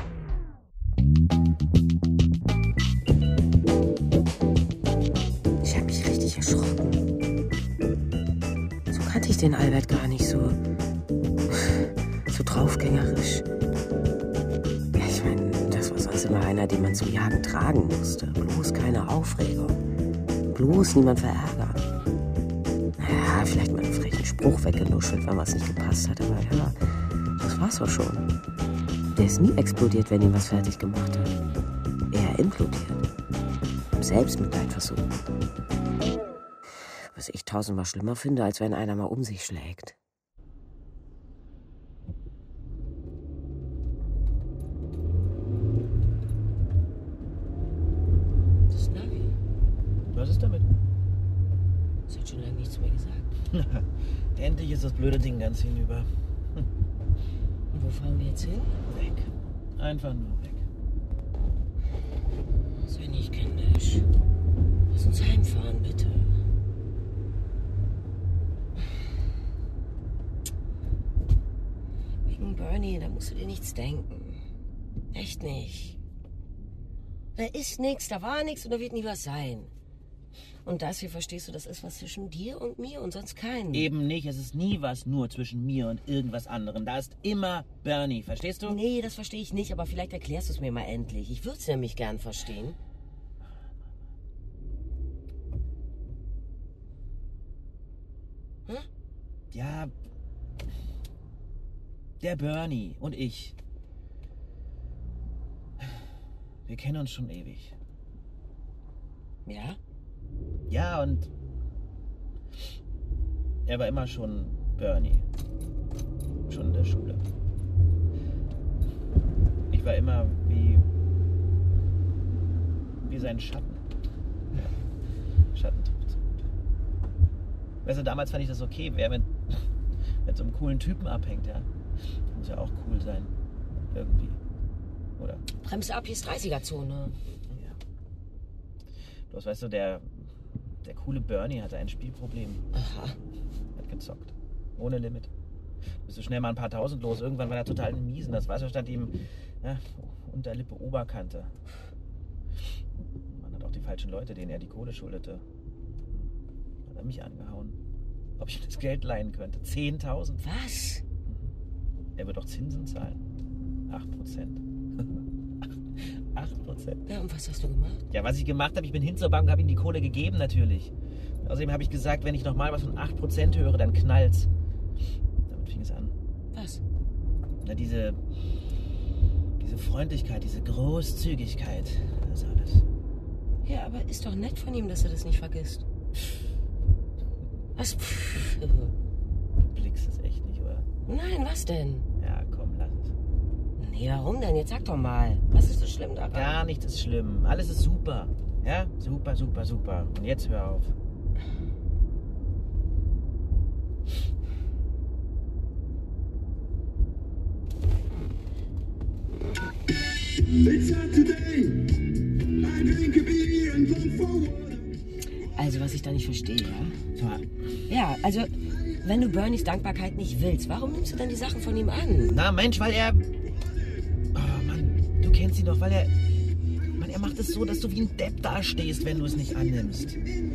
[SPEAKER 5] Ich hab mich richtig erschrocken. So kannte ich den Albert gar nicht, so... so draufgängerisch. Ja, ich meine, das war sonst immer einer, den man zum Jagen tragen musste. Bloß keine Aufregung. Bloß niemand verärgern. Naja, vielleicht mal einen frechen Spruch weggenuschelt, wenn was nicht gepasst hat. Aber ja, das war's auch schon. Der ist nie explodiert, wenn ihm was fertig gemacht hat. Eher implodiert. Im Selbstmitleid versucht. Was ich tausendmal schlimmer finde, als wenn einer mal um sich schlägt. Das Navi.
[SPEAKER 10] Was ist damit?
[SPEAKER 5] Das hat schon lange nichts mehr gesagt.
[SPEAKER 10] Endlich ist das blöde Ding ganz hinüber. Hm.
[SPEAKER 5] Und wo fahren wir jetzt hin?
[SPEAKER 10] Weg. Einfach nur weg.
[SPEAKER 5] Sei nicht kindisch. Lass uns heimfahren, bitte. Wegen Bernie, da musst du dir nichts denken. Echt nicht. Da ist nichts, da war nichts und da wird nie was sein. Und das hier, verstehst du, das ist was zwischen dir und mir und sonst keinen.
[SPEAKER 10] Eben nicht. Es ist nie was nur zwischen mir und irgendwas anderem. Da ist immer Bernie. Verstehst du?
[SPEAKER 5] Nee, das verstehe ich nicht, aber vielleicht erklärst du es mir mal endlich. Ich würde es nämlich gern verstehen. Hm?
[SPEAKER 10] Ja. Der Bernie und ich. Wir kennen uns schon ewig.
[SPEAKER 5] Ja?
[SPEAKER 10] Ja, und er war immer schon Bernie. Schon in der Schule. Ich war immer wie wie sein Schatten. Ja. Schatten trifft's gut. Weißt du, damals fand ich das okay, wer mit, mit so einem coolen Typen abhängt, ja. Muss ja auch cool sein. Irgendwie. Oder?
[SPEAKER 5] Bremse ab, hier ist dreißiger-Zone.
[SPEAKER 10] Ja. Bloß weißt du, der Der coole Bernie hatte ein Spielproblem.
[SPEAKER 5] Aha.
[SPEAKER 10] Hat gezockt. Ohne Limit. Bist du schnell mal ein paar Tausend los. Irgendwann war er total in Miesen. Das weißt du, stand ihm ja, Unterlippe, Oberkante. Man hat auch die falschen Leute, denen er die Kohle schuldete. Hat er mich angehauen. Ob ich ihm das Geld leihen könnte. zehntausend.
[SPEAKER 5] Was?
[SPEAKER 10] Er wird auch Zinsen zahlen. acht Prozent. acht Prozent.
[SPEAKER 5] Ja, und was hast du gemacht?
[SPEAKER 10] Ja, was ich gemacht habe, ich bin hin zur Bank und habe ihm die Kohle gegeben, natürlich. Außerdem habe ich gesagt, wenn ich nochmal was von acht Prozent höre, dann knallt's. Damit fing es an.
[SPEAKER 5] Was?
[SPEAKER 10] Na, diese... diese Freundlichkeit, diese Großzügigkeit. Das ist alles.
[SPEAKER 5] Ja, aber ist doch nett von ihm, dass er das nicht vergisst. Was?
[SPEAKER 10] Du blickst es echt nicht, oder?
[SPEAKER 5] Nein, was denn?
[SPEAKER 10] Ja, komm, lass es.
[SPEAKER 5] Nee, warum denn? Jetzt sag doch mal. Was ist so schlimm daran?
[SPEAKER 10] Gar nichts ist schlimm. Alles ist super. Ja? Super, super, super. Und jetzt hör auf.
[SPEAKER 5] Also, was ich da nicht verstehe, ja? Ja, also, wenn du Bernies Dankbarkeit nicht willst, warum nimmst du dann die Sachen von ihm an?
[SPEAKER 10] Na Mensch, weil er... Oh Mann, du kennst ihn doch, weil er... Mann, er macht es so, dass du wie ein Depp dastehst, wenn du es nicht annimmst.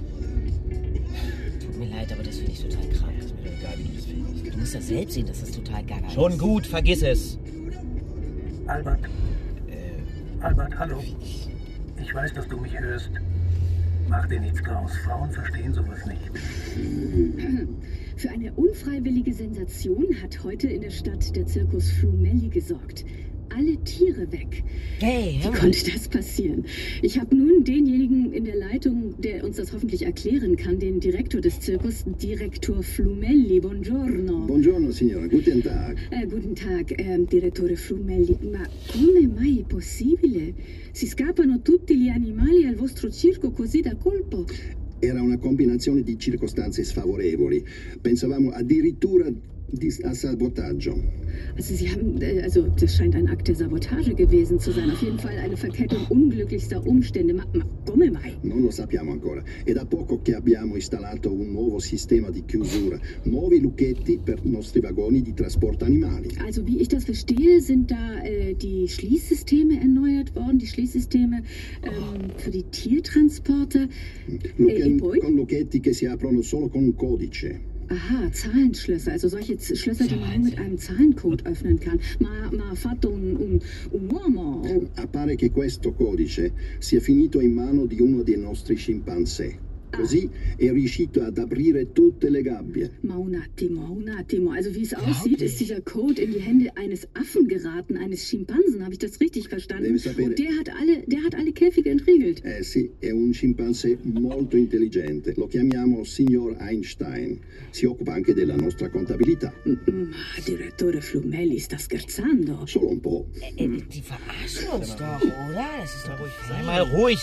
[SPEAKER 5] Tut mir leid, aber das finde ich total krank.
[SPEAKER 10] Ist mir doch egal, wie du das findest.
[SPEAKER 5] Du musst ja selbst sehen, dass das total gaga ist.
[SPEAKER 10] Schon gut, vergiss es.
[SPEAKER 3] Albert.
[SPEAKER 10] Äh,
[SPEAKER 3] Albert, hallo. Ich weiß, dass du mich hörst. Mach dir nichts draus. Frauen verstehen sowas nicht.
[SPEAKER 8] Für eine unfreiwillige Sensation hat heute in der Stadt der Zirkus Flumelli gesorgt. Alle Tiere weg.
[SPEAKER 5] Hey,
[SPEAKER 8] wie konnte das passieren? Ich habe nun denjenigen in der Leitung, der uns das hoffentlich erklären kann, den Direktor des Zirkus, Direktor Flumelli. Buongiorno.
[SPEAKER 11] Buongiorno, signora. Guten Tag.
[SPEAKER 8] Eh, guten Tag, eh, Direttore Flumelli. Ma come mai è possibile? Si scappano tutti gli animali al vostro circo così da colpo?
[SPEAKER 11] Era una combinazione di circostanze sfavorevoli. Pensavamo addirittura di sabotaggio.
[SPEAKER 8] Also Sie haben, also das scheint ein Akt der Sabotage gewesen zu sein. Auf jeden Fall eine Verkettung unglücklichster Umstände. Ma, ma come mai?
[SPEAKER 11] Non lo sappiamo ancora. È da poco che abbiamo installato un nuovo sistema di chiusura. Nuovi lucchetti per i nostri vagoni di trasporto animali.
[SPEAKER 8] Also wie ich das verstehe, sind da äh, die Schließsysteme erneuert worden. Die Schließsysteme ähm, für die Tiertransporte.
[SPEAKER 11] Lucche, con lucchetti che si aprono solo con un codice.
[SPEAKER 8] Aha, Zahlenschlösser, also solche Z Schlösser, die man nur mit einem Zahlencode öffnen kann. Ma, ma fatto un, un, un uomo.
[SPEAKER 11] Appare che questo codice sia finito in mano di uno dei nostri scimpanzé. Così è riuscito ad aprire tutte le gabbie.
[SPEAKER 8] Ma un attimo, un attimo. Also wie es aussieht, ist dieser Code in die Hände eines Affen geraten, eines Schimpansen. Habe ich das richtig verstanden? Und der hat alle, der hat alle Käfige entriegelt.
[SPEAKER 11] Eh sì, è un scimpanzé molto intelligente. Lo chiamiamo Signor Einstein. Si occupa anche della nostra contabilità.
[SPEAKER 8] Ma Direttore Flumelli, sta scherzando?
[SPEAKER 11] Solo un po'.
[SPEAKER 5] Äh, die verarschen uns doch, oder? Das ist doch ruhig.
[SPEAKER 10] Sei mal ruhig.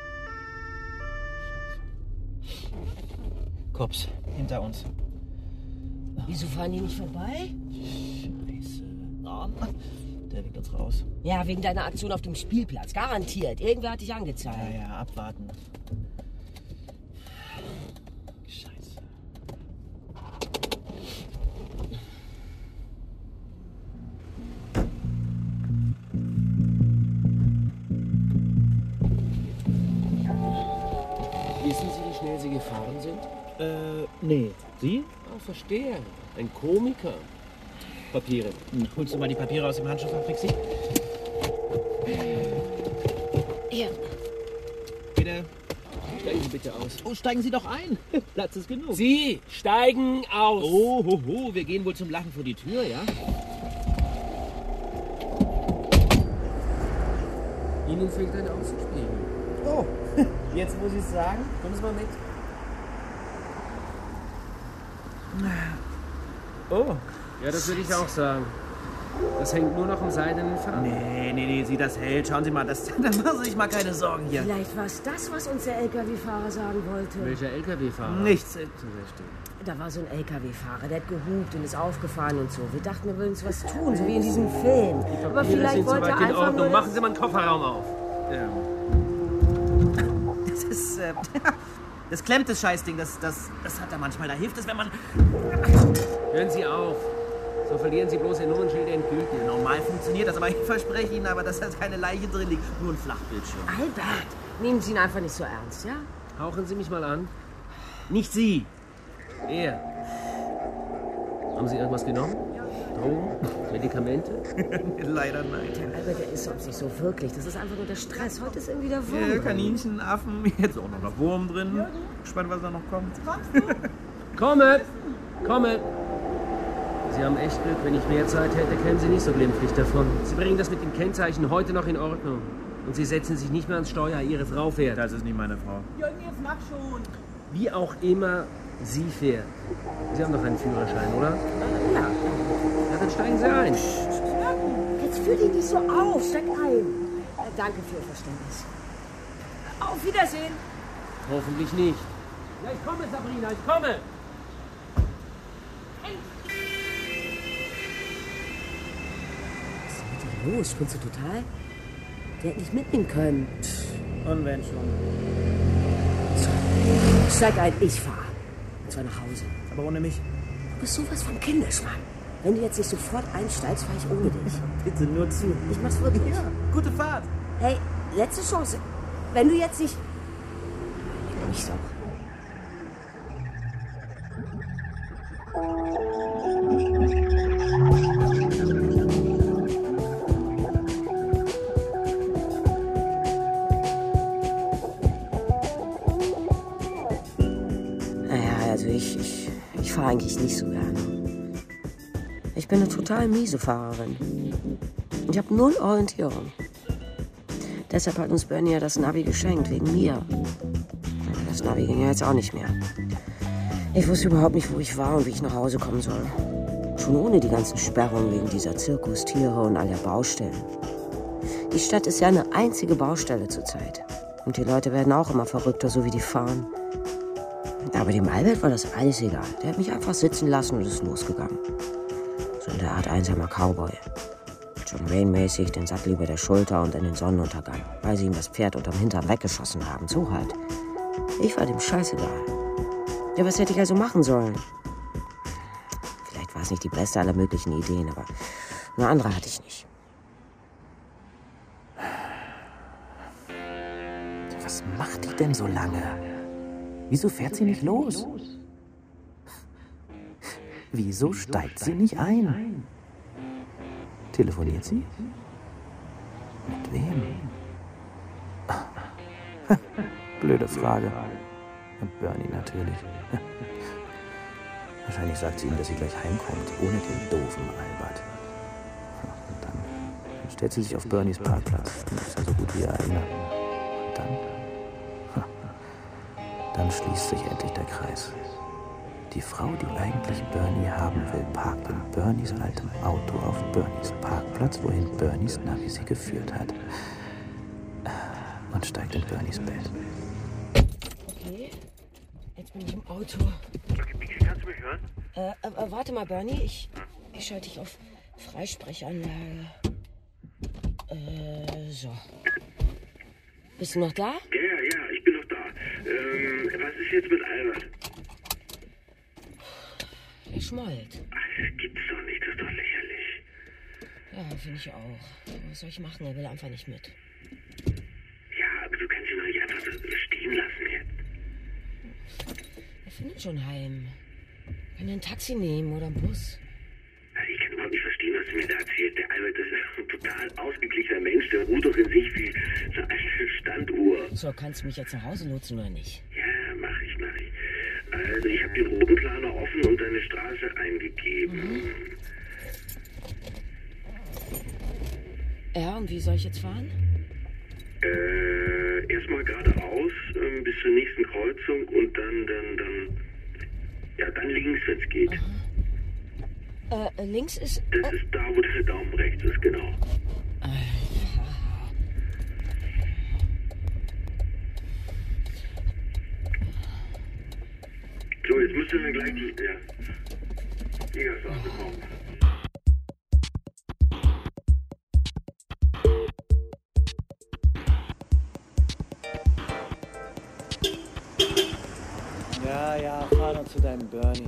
[SPEAKER 10] Cops, hinter uns.
[SPEAKER 5] Wieso fahren die nicht vorbei?
[SPEAKER 10] Scheiße. Oh, der winkt uns raus.
[SPEAKER 5] Ja, wegen deiner Aktion auf dem Spielplatz. Garantiert. Irgendwer hat dich angezeigt.
[SPEAKER 10] Ja, ja, abwarten. Scheiße.
[SPEAKER 12] Wissen Sie, wie schnell Sie gefahren sind?
[SPEAKER 10] Äh, nee. Sie?
[SPEAKER 12] Ah, verstehe. Ein Komiker. Papiere.
[SPEAKER 10] Hm, holst du mal die Papiere aus dem Handschuhfach, Pixie?
[SPEAKER 5] Hier.
[SPEAKER 10] Bitte.
[SPEAKER 12] Steigen Sie bitte aus.
[SPEAKER 10] Oh, steigen Sie doch ein. Platz ist genug.
[SPEAKER 12] Sie steigen aus.
[SPEAKER 10] Oh, ho, ho. Wir gehen wohl zum Lachen vor die Tür, ja?
[SPEAKER 12] Ihnen fehlt ein Außenspiegel.
[SPEAKER 10] Oh, jetzt muss ich sagen. Kommen Sie mal mit. Oh.
[SPEAKER 12] Ja, das würde ich auch sagen. Das hängt nur noch am seidenen Faden.
[SPEAKER 10] Nee, nee, nee, Sie, das hält. Schauen Sie mal, das, da machen Sie sich mal keine Sorgen hier.
[SPEAKER 5] Vielleicht war es das, was uns der L K W-Fahrer sagen wollte.
[SPEAKER 12] Welcher L K W-Fahrer?
[SPEAKER 10] Nichts.
[SPEAKER 5] Da war so ein L K W-Fahrer, der hat gehupt und ist aufgefahren und so. Wir dachten, wir würden uns was tun, so wie in diesem Film.
[SPEAKER 12] Die
[SPEAKER 5] Aber vielleicht
[SPEAKER 12] sind
[SPEAKER 5] wollte er
[SPEAKER 12] in
[SPEAKER 5] einfach
[SPEAKER 12] Ordnung.
[SPEAKER 5] nur...
[SPEAKER 12] Machen Sie mal einen Kofferraum auf.
[SPEAKER 10] Ja. Das ist, äh, das klemmt das Scheißding. Das, das, das hat er manchmal. Da hilft es, wenn man...
[SPEAKER 12] Hören Sie auf. So verlieren Sie bloß Ihr Nummernschilder endgültig.
[SPEAKER 10] Normal funktioniert das, aber ich verspreche Ihnen aber, dass da keine Leiche drin liegt. Nur ein Flachbildschirm.
[SPEAKER 5] Albert, nehmen Sie ihn einfach nicht so ernst, ja?
[SPEAKER 12] Hauchen Sie mich mal an. Nicht Sie. Er. Haben Sie irgendwas genommen? Drogen? Medikamente?
[SPEAKER 10] Leider nein.
[SPEAKER 5] Der Albert, der ist sonst nicht so wirklich. Das ist einfach nur der Stress. Heute ist irgendwie der Wurm.
[SPEAKER 10] Ja, Kaninchen, Affen, jetzt auch noch der Wurm drin. Gespannt, was da noch kommt.
[SPEAKER 12] Komme! Komme! Sie haben echt Glück. Wenn ich mehr Zeit hätte, kämen Sie nicht so glimpflich davon. Sie bringen das mit dem Kennzeichen heute noch in Ordnung. Und Sie setzen sich nicht mehr ans Steuer. Ihre Frau fährt.
[SPEAKER 10] Das ist nicht meine Frau.
[SPEAKER 13] Jürgen, jetzt mach schon.
[SPEAKER 12] Wie auch immer Sie fährt. Sie haben doch einen Führerschein, oder?
[SPEAKER 5] Ja.
[SPEAKER 12] Ja, dann steigen Sie ein.
[SPEAKER 5] Jetzt fühl dich nicht so auf. Steig ein. Äh, danke für Ihr Verständnis. Auf Wiedersehen.
[SPEAKER 12] Hoffentlich nicht. Ja, ich komme, Sabrina, ich komme.
[SPEAKER 5] Was ist mit dir los? Spinnst du total? Der hätte nicht mitnehmen können.
[SPEAKER 10] Und wenn schon.
[SPEAKER 5] So, steig ein, ich fahr. Und zwar nach Hause.
[SPEAKER 10] Aber ohne mich?
[SPEAKER 5] Du bist sowas von kindisch, Mann. Wenn du jetzt nicht sofort einsteigst, fahr ich ohne dich.
[SPEAKER 10] Bitte nur zu.
[SPEAKER 5] Ich mach's wirklich.
[SPEAKER 10] Ja, gute Fahrt.
[SPEAKER 5] Hey, letzte Chance. Wenn du jetzt nicht... Nicht so. Naja, also ich, ich, ich fahre eigentlich nicht so gerne. Ich bin eine total miese Fahrerin. Ich habe null Orientierung. Deshalb hat uns Bernie ja das Navi geschenkt, wegen mir. Aber das Navi ging ja jetzt auch nicht mehr. Ich wusste überhaupt nicht, wo ich war und wie ich nach Hause kommen soll. Schon ohne die ganzen Sperrungen wegen dieser Zirkustiere und all der Baustellen. Die Stadt ist ja eine einzige Baustelle zurzeit. Und die Leute werden auch immer verrückter, so wie die fahren. Aber dem Albert war das alles egal. Der hat mich einfach sitzen lassen und ist losgegangen. So in der Art einsamer Cowboy. John Wayne-mäßig, den Sattel über der Schulter und in den Sonnenuntergang, weil sie ihm das Pferd unterm Hintern weggeschossen haben. So halt. Ich war dem scheißegal. Ja, was hätte ich also machen sollen? Vielleicht war es nicht die beste aller möglichen Ideen, aber eine andere hatte ich nicht.
[SPEAKER 1] Was macht die denn so lange? Wieso fährt sie nicht los? Wieso steigt sie nicht ein? Telefoniert sie? Mit wem? Blöde Frage. Mit Bernie natürlich. Wahrscheinlich sagt sie ihm, dass sie gleich heimkommt, ohne den doofen Albert. Und dann stellt sie sich auf Bernies Parkplatz. Das ist ja so gut wie ihr eigener. Und dann... Dann schließt sich endlich der Kreis. Die Frau, die eigentlich Bernie haben will, parkt in Bernies altem Auto auf Bernies Parkplatz, wohin Bernies Navi sie geführt hat. Und steigt in Bernies Bett.
[SPEAKER 5] Okay, jetzt bin ich im Auto.
[SPEAKER 13] Kannst du mich hören?
[SPEAKER 5] Äh, äh, warte mal, Bernie, ich, ich schalte dich auf Freisprechanlage. Äh, so. Bist du noch da?
[SPEAKER 13] Ja, ja, ich bin noch da. Ähm, was ist jetzt mit Albert?
[SPEAKER 5] Er schmollt.
[SPEAKER 13] Ach, das gibt's doch nicht, das ist doch lächerlich.
[SPEAKER 5] Ja, finde ich auch. Was soll ich machen? Er will einfach nicht mit.
[SPEAKER 13] Ja, aber du kannst ihn doch nicht einfach so stehen lassen jetzt.
[SPEAKER 5] Er findet schon heim. Kann ein Taxi nehmen oder einen Bus.
[SPEAKER 13] Also ich kann überhaupt nicht verstehen, was du mir da erzählst. Der Albert ist ein total ausgeglichener Mensch, der ruht doch in sich wie so eine Standuhr.
[SPEAKER 5] So, kannst du mich jetzt nach Hause lotsen oder nicht?
[SPEAKER 13] Ja, mach ich, mach ich. Also ich habe den Routenplaner offen und deine Straße eingegeben.
[SPEAKER 5] Mhm. Ja, und wie soll ich jetzt fahren?
[SPEAKER 13] Äh, erstmal geradeaus äh, bis zur nächsten Kreuzung und dann, dann, dann, ja, dann links, wenn es geht.
[SPEAKER 5] Äh, links ist...
[SPEAKER 13] Das
[SPEAKER 5] äh,
[SPEAKER 13] ist da, wo der Daumen rechts ist, genau. So, jetzt müsste dann gleich die, ja, Jägerstraße kommen.
[SPEAKER 10] Ja, ja, fahr doch zu deinem Bernie.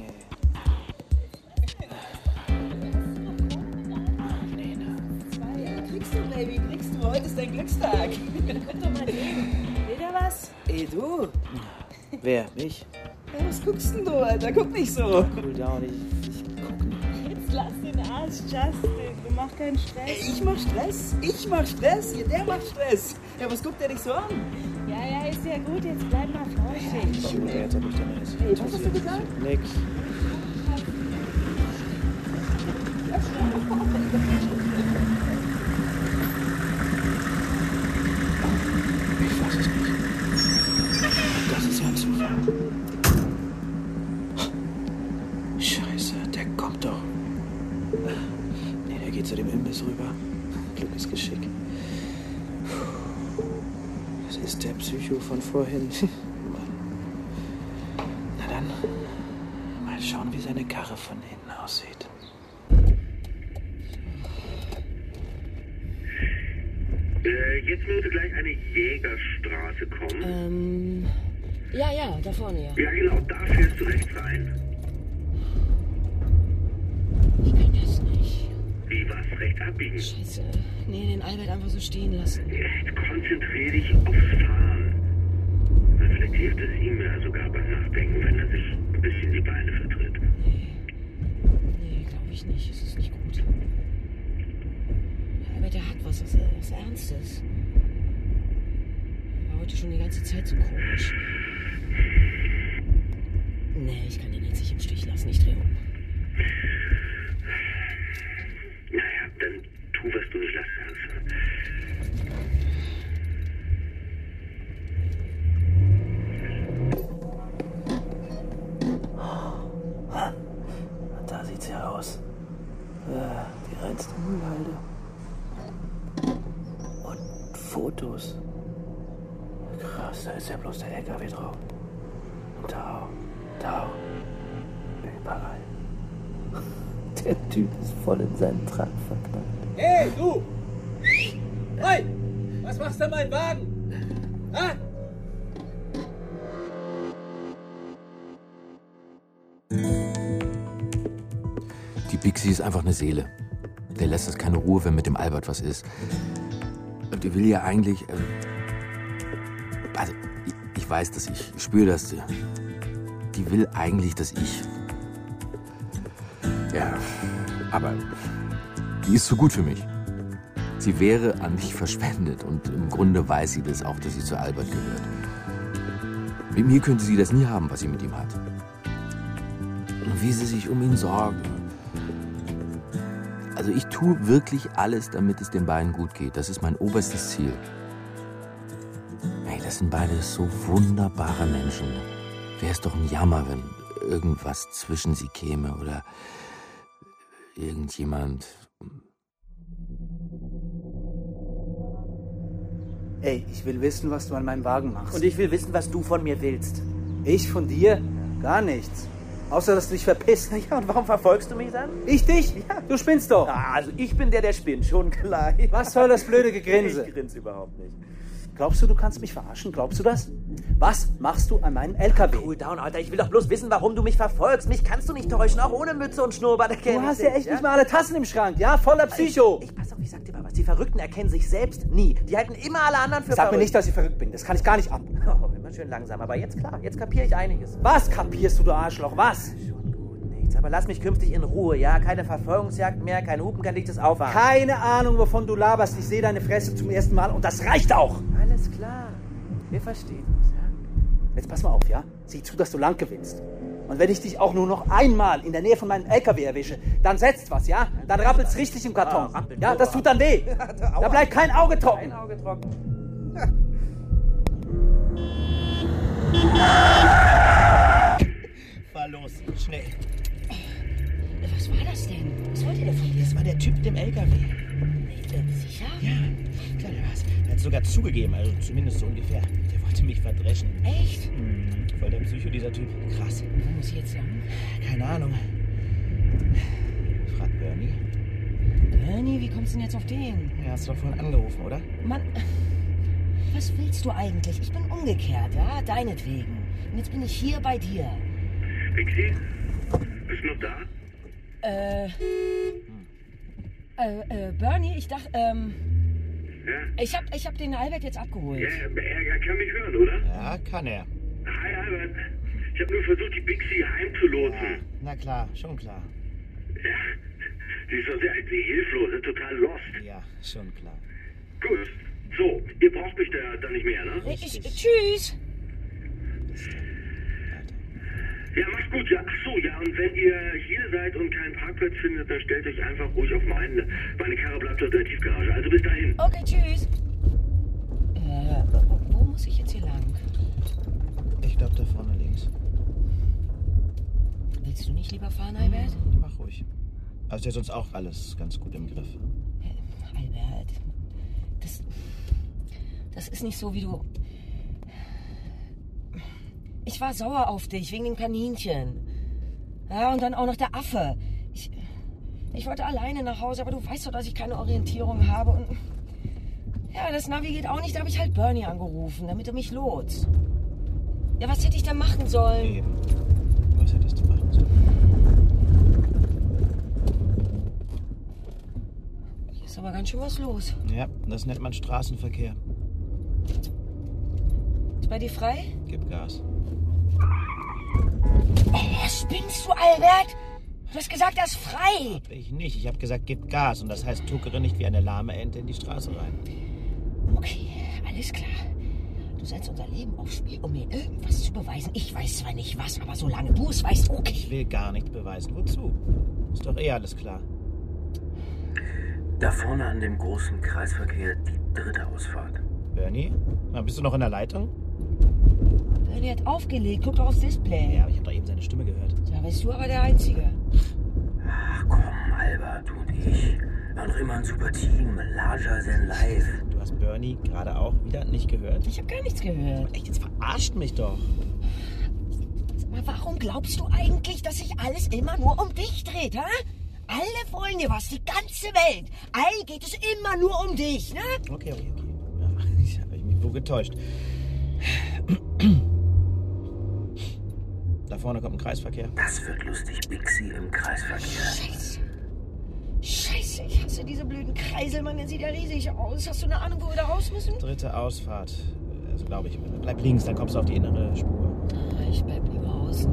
[SPEAKER 14] Kriegst du, Baby, kriegst du. Heute ist dein Glückstag. Guck doch mal den. Will der was?
[SPEAKER 10] Ey, du? Wer? Mich?
[SPEAKER 14] Ja, was guckst denn du, Alter? Guck nicht so.
[SPEAKER 10] Cool down, ich, ich guck nicht.
[SPEAKER 14] Jetzt lass den Arsch, Justin. Du mach keinen Stress. Ey, ich mach Stress? Ich mach Stress? Hier, der macht Stress. Ja, was guckt der dich so an?
[SPEAKER 15] Ja, ja, ist ja gut. Jetzt bleib mal flauschig.
[SPEAKER 10] Komm, jetzt hab ich dann alles.
[SPEAKER 14] Hey, was hast du gesagt?
[SPEAKER 10] Nix. Ich fass es nicht. Das ist ja ein Zufall. Scheiße, der kommt doch. Nee, der geht zu dem Imbiss rüber. Glück ist Geschick. Das ist der Psycho von vorhin. Mann. Na dann, mal schauen, wie seine Karre von innen aussieht.
[SPEAKER 13] Äh, jetzt müsste gleich eine Jägerstraße kommen.
[SPEAKER 5] Ähm, ja, ja, da vorne, ja.
[SPEAKER 13] Ja, genau, da fährst du rechts rein.
[SPEAKER 5] Ich kann das nicht.
[SPEAKER 13] Wie, was? Rechts abbiegen?
[SPEAKER 5] Scheiße. Nee, den Albert einfach so stehen lassen.
[SPEAKER 13] Jetzt konzentrier dich aufs Fahren. Na, vielleicht hilft es ihm ja sogar beim Nachdenken, wenn er sich ein bisschen die Beine vertritt.
[SPEAKER 5] Nee. Nee, glaube ich nicht. Es ist nicht gut. Der Albert, der hat was, was, was Ernstes. War heute schon die ganze Zeit so komisch. Nee, ich kann den jetzt nicht im Stich lassen. Ich drehe um.
[SPEAKER 13] Naja, dann tu, was du nicht lassen kannst.
[SPEAKER 1] Da sieht's ja aus. Die reinste Müllhalde. Und Fotos. Krass, da ist ja bloß der L K W drauf. Und da auch. Da auch. Überall. Der Typ ist voll in seinen Trank verknallt.
[SPEAKER 16] Hey, du! Hey! Was machst du an meinem Wagen? Ha?
[SPEAKER 9] Die Bixi ist einfach eine Seele. Der lässt es keine Ruhe, wenn mit dem Albert was ist. Und die will ja eigentlich... Äh, also, ich, ich weiß, dass ich, ich spüre das. Die will eigentlich, dass ich... Ja, aber die ist zu gut für mich. Sie wäre an mich verschwendet und im Grunde weiß sie das auch, dass sie zu Albert gehört. Mit mir könnte sie das nie haben, was sie mit ihm hat. Und wie sie sich um ihn sorgt. Also ich tue wirklich alles, damit es den beiden gut geht. Das ist mein oberstes Ziel. Hey, das sind beide so wunderbare Menschen. Wäre es doch ein Jammer, wenn irgendwas zwischen sie käme oder irgendjemand.
[SPEAKER 16] Ey, ich will wissen, was du an meinem Wagen machst.
[SPEAKER 10] Und ich will wissen, was du von mir willst.
[SPEAKER 16] Ich von dir? Gar nichts. Außer, dass du dich verpisst.
[SPEAKER 10] Ja, und warum verfolgst du mich dann?
[SPEAKER 16] Ich dich? Ja. Du spinnst doch.
[SPEAKER 10] Ah, also ich bin der, der spinnt, schon klar.
[SPEAKER 16] Was soll das blöde Gegrinse?
[SPEAKER 10] Ich grinse überhaupt nicht.
[SPEAKER 16] Glaubst du, du kannst mich verarschen? Glaubst du das? Was machst du an meinem L K W?
[SPEAKER 10] Cool down, Alter. Ich will doch bloß wissen, warum du mich verfolgst. Mich kannst du nicht täuschen, auch ohne Mütze und Schnurrbart erkennen.
[SPEAKER 16] Du hast ja echt ja? nicht mal alle Tassen im Schrank, ja? Voller Psycho.
[SPEAKER 10] Ich, ich pass auf, ich sag dir mal was. Die Verrückten erkennen sich selbst nie. Die halten immer alle anderen für
[SPEAKER 16] Sag
[SPEAKER 10] verrückt.
[SPEAKER 16] mir nicht, dass ich verrückt bin. Das kann ich gar nicht ab.
[SPEAKER 10] Oh, immer schön langsam. Aber jetzt klar, jetzt kapiere ich einiges.
[SPEAKER 16] Was kapierst du, du Arschloch? Was?
[SPEAKER 10] Schon gut, nichts. Aber lass mich künftig in Ruhe, ja? Keine Verfolgungsjagd mehr, kein Hupen, kein lichtes Aufwachen.
[SPEAKER 16] Keine Ahnung, wovon du laberst. Ich sehe deine Fresse zum ersten Mal und das reicht auch.
[SPEAKER 10] Alles klar. Wir verstehen uns, ja?
[SPEAKER 16] Jetzt pass mal auf, ja? Sieh zu, dass du lang gewinnst. Und wenn ich dich auch nur noch einmal in der Nähe von meinem L K W erwische, dann setzt was, ja? Dann rappelt's richtig im Karton.
[SPEAKER 10] Ah,
[SPEAKER 16] ja, das tut dann weh. Da bleibt kein Auge trocken.
[SPEAKER 10] Kein Auge trocken. Fahr los, schnell.
[SPEAKER 5] Was war das denn? Was wollte der von dir?
[SPEAKER 10] Das war der Typ mit dem L K W.
[SPEAKER 5] Nee, sicher?
[SPEAKER 10] Ja, klar, der war's. Er hat sogar zugegeben, also zumindest so ungefähr. Der wollte mich verdreschen.
[SPEAKER 5] Echt?
[SPEAKER 10] Mhm, voll der Psycho, dieser Typ. Krass.
[SPEAKER 5] Wo muss ich jetzt lang?
[SPEAKER 10] Keine Ahnung. Frag Bernie.
[SPEAKER 5] Bernie, wie kommst du denn jetzt auf den?
[SPEAKER 10] Ja, hast du doch vorhin angerufen, oder?
[SPEAKER 5] Mann, was willst du eigentlich? Ich bin umgekehrt, ja? Deinetwegen. Und jetzt bin ich hier bei dir.
[SPEAKER 13] Bixi, bist du noch da?
[SPEAKER 5] Äh, äh, äh, Bernie, ich dachte, ähm...
[SPEAKER 13] Ja?
[SPEAKER 5] Ich hab, ich hab den Albert jetzt abgeholt.
[SPEAKER 13] Ja, er, er kann mich hören, oder?
[SPEAKER 10] Ja, kann er.
[SPEAKER 13] Hi, Albert. Ich habe nur versucht, die Bixi heimzulotsen.
[SPEAKER 10] Ja, na klar, schon klar.
[SPEAKER 13] Ja, sie ist so sehr, sehr hilflos, ist total lost.
[SPEAKER 10] Ja, schon klar.
[SPEAKER 13] Gut. So, ihr braucht mich da, da nicht mehr, ne?
[SPEAKER 5] Ich, ich, tschüss.
[SPEAKER 13] Ja, macht's gut. Ja, ach so, ja, und wenn ihr hier seid und keinen Parkplatz findet, dann stellt euch einfach ruhig auf meine. Meine Karre bleibt dort in der Tiefgarage. Also bis dahin.
[SPEAKER 5] Okay, tschüss. Äh, wo, wo muss ich jetzt hier lang?
[SPEAKER 10] Ich glaube, da vorne links.
[SPEAKER 5] Willst du nicht lieber fahren, Albert?
[SPEAKER 10] Mhm, mach ruhig. Hast ja sonst auch alles ganz gut im Griff.
[SPEAKER 5] Äh, Albert, das, das ist nicht so, wie du... Ich war sauer auf dich, wegen den Kaninchen. Ja, und dann auch noch der Affe. Ich, ich wollte alleine nach Hause, aber du weißt doch, dass ich keine Orientierung habe. Und Ja, das Navi geht auch nicht, da habe ich halt Bernie angerufen, damit er mich lotst. Ja, was hätte ich denn machen sollen?
[SPEAKER 10] Eben. Was hättest du machen sollen?
[SPEAKER 5] Hier ist aber ganz schön was los.
[SPEAKER 10] Ja, das nennt man Straßenverkehr.
[SPEAKER 5] Ist bei dir frei?
[SPEAKER 10] Gib Gas.
[SPEAKER 5] Oh, spinnst du, Albert? Du hast gesagt, er ist frei.
[SPEAKER 10] Hab ich nicht. Ich habe gesagt, gib Gas. Und das heißt, tuckere nicht wie eine lahme Ente in die Straße rein.
[SPEAKER 5] Okay, alles klar. Du setzt unser Leben aufs Spiel, um mir irgendwas zu beweisen. Ich weiß zwar nicht was, aber solange du es weißt, okay.
[SPEAKER 10] Ich will gar nichts beweisen. Wozu? Ist doch eh alles klar.
[SPEAKER 17] Da vorne an dem großen Kreisverkehr die dritte Ausfahrt.
[SPEAKER 10] Bernie? Na, bist du noch in der Leitung?
[SPEAKER 5] Bernie hat aufgelegt. Guck doch aufs Display.
[SPEAKER 10] Ja, aber ich habe doch eben seine Stimme gehört.
[SPEAKER 5] Da bist du aber der Einzige.
[SPEAKER 17] Ach komm, Albert, du und ich. Wir waren doch immer ein super Team. Larger than life.
[SPEAKER 10] Du hast Bernie gerade auch wieder nicht gehört?
[SPEAKER 5] Ich habe gar nichts gehört.
[SPEAKER 10] Echt, jetzt verarscht mich doch.
[SPEAKER 5] Aber warum glaubst du eigentlich, dass sich alles immer nur um dich dreht, hä? Alle wollen dir was, die ganze Welt. Allen geht es immer nur um dich, ne?
[SPEAKER 10] Okay, okay, okay. Ja, ich habe mich wohl getäuscht. Da vorne kommt ein Kreisverkehr.
[SPEAKER 17] Das wird lustig. Bixi im Kreisverkehr.
[SPEAKER 5] Scheiße. Scheiße, ich hasse diese blöden Kreisel, Mann. Der sieht ja riesig aus. Hast du eine Ahnung, wo wir da raus müssen?
[SPEAKER 10] Dritte Ausfahrt. Also glaube ich. Bleib links, dann kommst du auf die innere Spur.
[SPEAKER 5] Ich bleib lieber außen.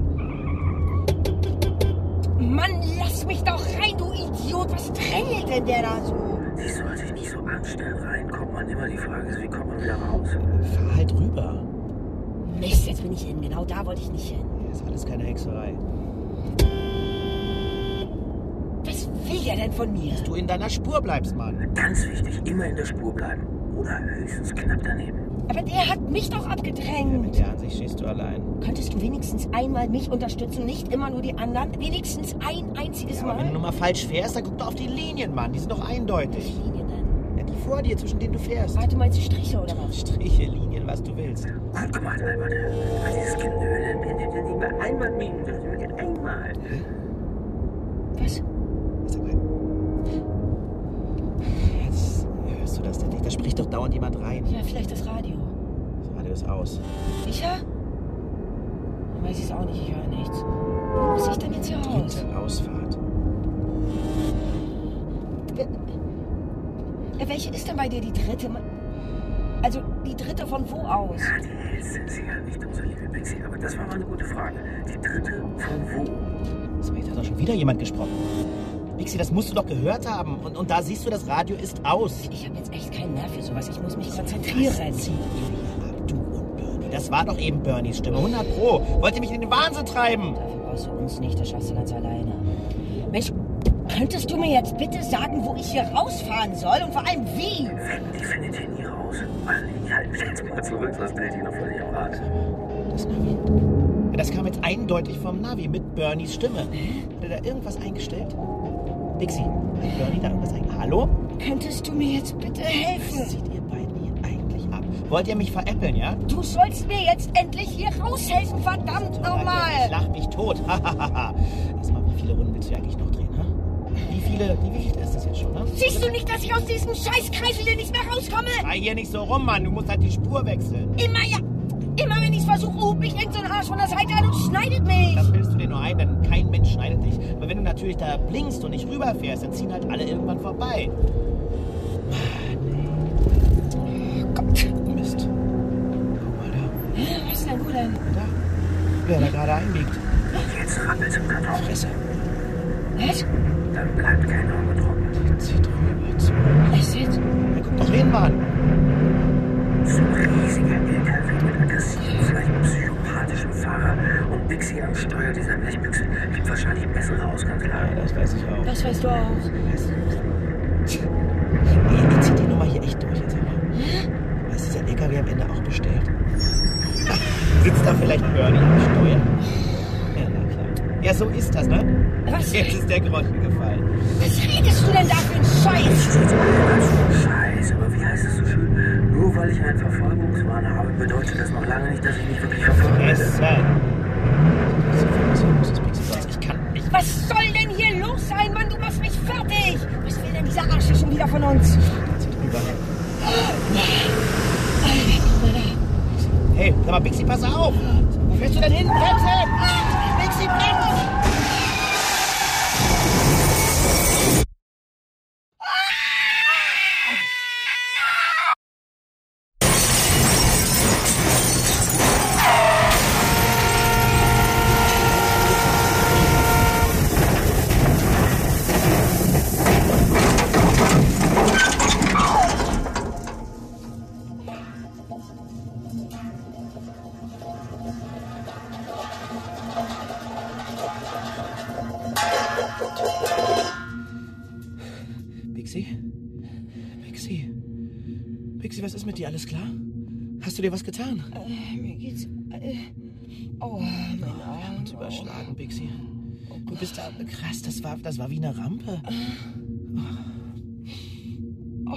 [SPEAKER 5] Mann, lass mich doch rein, du Idiot. Was drängelt denn der da so?
[SPEAKER 17] Sie soll sich nicht so anstellen. Rein kommt man immer. Die Frage ist, wie kommt man wieder raus?
[SPEAKER 10] Fahr halt rüber.
[SPEAKER 5] Mist, jetzt bin ich hin. Genau da wollte ich nicht hin.
[SPEAKER 10] Das ist alles keine Hexerei.
[SPEAKER 5] Was will der denn von mir?
[SPEAKER 10] Dass du in deiner Spur bleibst, Mann.
[SPEAKER 17] Ganz wichtig, immer in der Spur bleiben. Oder höchstens knapp daneben.
[SPEAKER 5] Aber der hat mich doch abgedrängt.
[SPEAKER 10] Ja, mit der Ansicht stehst du allein.
[SPEAKER 5] Könntest du wenigstens einmal mich unterstützen, nicht immer nur die anderen? Wenigstens ein einziges
[SPEAKER 10] Ja,
[SPEAKER 5] Mal?
[SPEAKER 10] aber wenn du nur mal falsch fährst, dann guck doch auf die Linien, Mann. Die sind doch eindeutig.
[SPEAKER 5] Welche Linien denn?
[SPEAKER 10] Ja, die vor dir, zwischen denen du fährst.
[SPEAKER 5] Ah, du meinst Striche oder was?
[SPEAKER 10] Striche, Linien, was du willst.
[SPEAKER 17] Gut gemacht, Albert. Aber dieses Genöle, wenn du dir nicht mal einmal mieten willst, einmal.
[SPEAKER 5] Was?
[SPEAKER 10] Sag mal. Jetzt hörst du das denn nicht? Da spricht doch dauernd jemand rein.
[SPEAKER 5] Ja, vielleicht das Radio.
[SPEAKER 10] Das Radio ist aus.
[SPEAKER 5] Sicher? Dann weiß ich es auch nicht, ich höre nichts. Wo muss ich denn jetzt hier raus?
[SPEAKER 10] Dritte Ausfahrt.
[SPEAKER 5] Ja, welche ist denn bei dir die dritte? Also die dritte von wo aus?
[SPEAKER 17] Ja, die hellste ist ja nicht unsere liebe Bixi, aber das war mal eine gute Frage. Die dritte von wo?
[SPEAKER 10] So, jetzt hat doch schon wieder jemand gesprochen. Bixi, das musst du doch gehört haben. Und, und da siehst du, das Radio ist aus.
[SPEAKER 5] Ich habe jetzt echt keinen Nerv für sowas. Ich muss mich konzentrieren.
[SPEAKER 10] Was zieht ihr ab, du und Bernie? Das war doch eben Bernies Stimme. hundert Pro. Wollt ihr mich in den Wahnsinn treiben?
[SPEAKER 5] Dafür brauchst du uns nicht. Das schaffst du ganz alleine. Mensch, könntest du mir jetzt bitte sagen, wo ich hier rausfahren soll? Und vor allem wie?
[SPEAKER 17] Die findet ihr nie raus. Ich halte mich jetzt mal zurück, sonst dreht die noch völlig am Rad.
[SPEAKER 10] Das Navi. Ja, das kam jetzt eindeutig vom Navi mit Bernies Stimme. Hat er da irgendwas eingestellt? Dixie, hat Bernie da irgendwas eingestellt? Hallo?
[SPEAKER 5] Könntest du mir jetzt bitte helfen?
[SPEAKER 10] Was zieht ihr beiden hier eigentlich ab? Wollt ihr mich veräppeln, ja?
[SPEAKER 5] Du sollst mir jetzt endlich hier raushelfen, verdammt nochmal!
[SPEAKER 10] Ich lach mich tot. Erstmal, wie viele Runden willst du eigentlich noch drehen, ha? Wie viele, wie viel ist das jetzt schon, ne?
[SPEAKER 5] Siehst du nicht, dass ich aus diesem Scheißkreisel hier nicht mehr rauskomme?
[SPEAKER 10] Schrei hier nicht so rum, Mann. Du musst halt die Spur wechseln.
[SPEAKER 5] Immer ja. Immer wenn ich es versuche, ruft mich irgend so ein Arsch von der Seite an und schneidet mich.
[SPEAKER 10] Das bildest du dir nur ein, denn kein Mensch schneidet dich. Aber wenn du natürlich da blinkst und nicht rüberfährst, dann ziehen halt alle irgendwann vorbei.
[SPEAKER 5] Oh Gott.
[SPEAKER 10] Mist. Guck mal da.
[SPEAKER 5] Was ist denn gut denn?
[SPEAKER 10] Da. Wer da gerade einbiegt.
[SPEAKER 17] Jetzt rappelt's im Karton.
[SPEAKER 10] Fresse.
[SPEAKER 5] Was?
[SPEAKER 17] Dann bleibt kein Auge trocken.
[SPEAKER 10] Die zieht rüber zu.
[SPEAKER 5] Was jetzt?
[SPEAKER 10] Ja, guck doch hin, Mann.
[SPEAKER 17] So ein riesiger L K W mit aggressiven, vielleicht psychopathischen Fahrer und Bixi am Steuer dieser Blechbüchse gibt wahrscheinlich bessere Ausgangslage.
[SPEAKER 10] Ja, das weiß ich auch.
[SPEAKER 5] Das weißt du auch.
[SPEAKER 10] Ihr, ihr zieht die Nummer hier echt durch jetzt einmal. Ist dieser L K W am Ende auch bestellt? Sitzt da vielleicht Bernie am Steuer? Ja, na klar. Ja, so ist das, ne?
[SPEAKER 5] Was?
[SPEAKER 10] Jetzt ist der Groschen gefallen.
[SPEAKER 5] Was redest du denn da für ein Scheiß?
[SPEAKER 17] Scheiße, aber wie heißt es so schön? Nur weil ich einen Verfolgungswahn habe, bedeutet das noch lange nicht, dass ich nicht wirklich verfolgt werde.
[SPEAKER 10] Ich kann nicht.
[SPEAKER 5] Was soll denn hier los sein, Mann? Du machst mich fertig. Was will denn dieser Arsch hier schon wieder von uns?
[SPEAKER 10] Zieht rüber.
[SPEAKER 5] Nee,
[SPEAKER 10] mal, Bixi, pass auf! Wo fährst du denn hin? Bremsen! Bixi, bremsen!
[SPEAKER 4] Was ist mit dir? Alles klar? Hast du dir was getan?
[SPEAKER 5] Äh, mir geht's... Äh, oh, mein Arm.
[SPEAKER 4] Und überschlagen, Bixi. Du bist da... Krass, das war, das war wie eine Rampe.
[SPEAKER 5] Oh.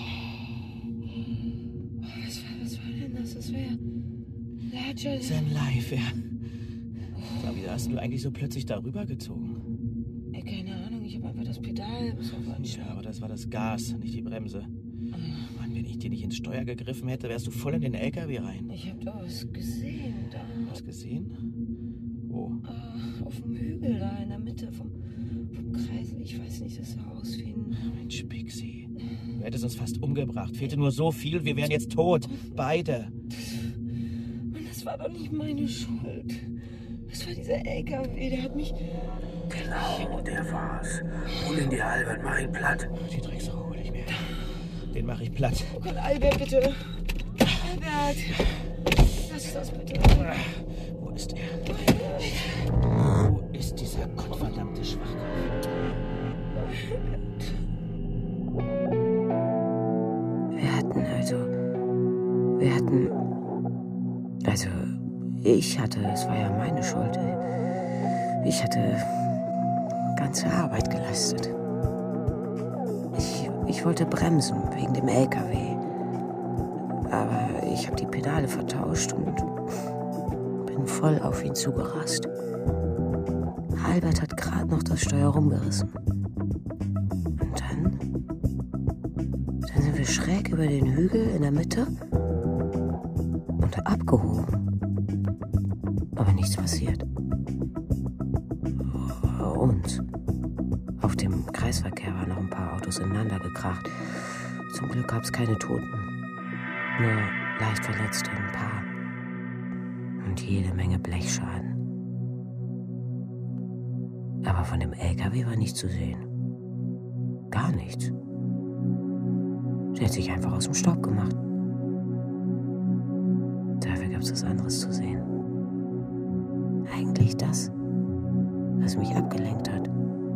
[SPEAKER 5] Was war, was war denn das? Das wäre... Larger...
[SPEAKER 4] Sein Life, ja. Aber wie hast du eigentlich so plötzlich darüber gezogen?
[SPEAKER 5] Äh, keine Ahnung, ich habe einfach das Pedal bis auf einen
[SPEAKER 4] Ja, aber das war das Gas, nicht die Bremse. Mann, wenn ich dir nicht ins Steuer gegriffen hätte, wärst du voll in den L K W rein.
[SPEAKER 5] Ich hab da was gesehen, da.
[SPEAKER 4] Was gesehen? Wo?
[SPEAKER 5] Uh, auf dem Hügel da in der Mitte vom, vom Kreisel. Ich weiß nicht, das sah aus wie ein...
[SPEAKER 4] Mensch, Pixie. Du hättest uns fast umgebracht. Fehlte nur so viel, wir wären jetzt tot. Beide.
[SPEAKER 5] Mann, das war doch nicht meine Schuld. Das war dieser L K W, der hat mich...
[SPEAKER 17] Genau, der war's. Hol ihn dir, Albert, mach ihn platt.
[SPEAKER 4] Die Drecksau hol ich mir. Den mach ich platt.
[SPEAKER 5] Oh Gott, Albert, bitte. Albert. Lass das bitte.
[SPEAKER 4] Wo ist er? Wo ist dieser gottverdammte Schwachkopf?
[SPEAKER 5] Wir hatten also... Wir hatten... Also, ich hatte... Es war ja meine Schuld. Ich hatte... ganze Arbeit geleistet. Ich, ich wollte bremsen wegen dem L K W. Aber ich habe die Pedale vertauscht und bin voll auf ihn zugerast. Albert hat gerade noch das Steuer rumgerissen. Und dann... Dann sind wir schräg über den Hügel in der Mitte und abgehoben. Aber nichts passiert. Und auf dem Kreisverkehr waren noch ein paar Autos ineinander gekracht. Zum Glück gab es keine Toten. Nur leicht Verletzte, ein paar. Und jede Menge Blechschaden. Aber von dem L K W war nichts zu sehen. Gar nichts. Der hat sich einfach aus dem Staub gemacht. Dafür gab es was anderes zu sehen. Eigentlich das, was mich abgelenkt hat.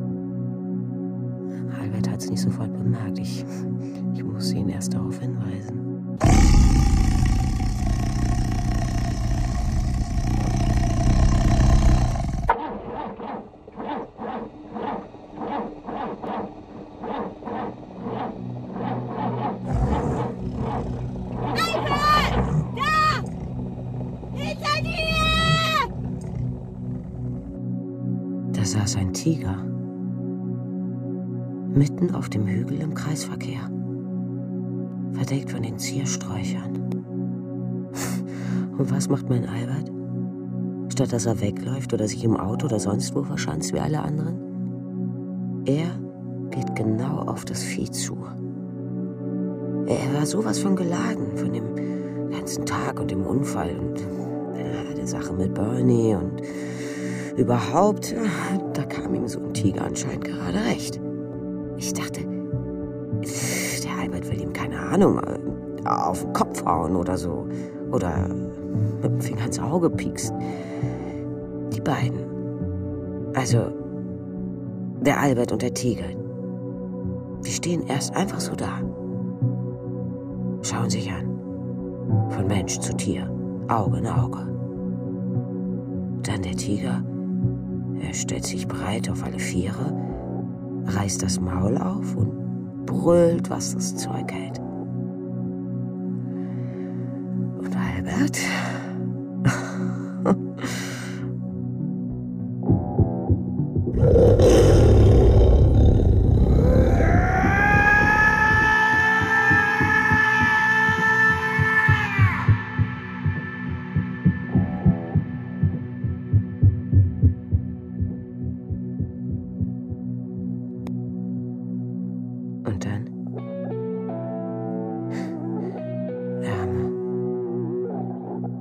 [SPEAKER 5] Albert hat es nicht sofort bemerkt. Ich, ich musste ihn erst darauf hinweisen. Da saß ein Tiger. Mitten auf dem Hügel im Kreisverkehr. Verdeckt von den Ziersträuchern. Und was macht mein Albert? Statt dass er wegläuft oder sich im Auto oder sonst wo verschanzt wie alle anderen, er geht genau auf das Vieh zu. Er war sowas von geladen, von dem ganzen Tag und dem Unfall und äh, der Sache mit Bernie und überhaupt, da kam ihm so ein Tiger anscheinend gerade recht. Ich dachte, der Albert will ihm, keine Ahnung, auf den Kopf hauen oder so. Oder mit dem Finger ins Auge pieksen. Die beiden. Also, der Albert und der Tiger. Die stehen erst einfach so da. Schauen sich an. Von Mensch zu Tier. Auge in Auge. Dann der Tiger. Er stellt sich breit auf alle Viere, reißt das Maul auf und brüllt, was das Zeug hält. Und Albert?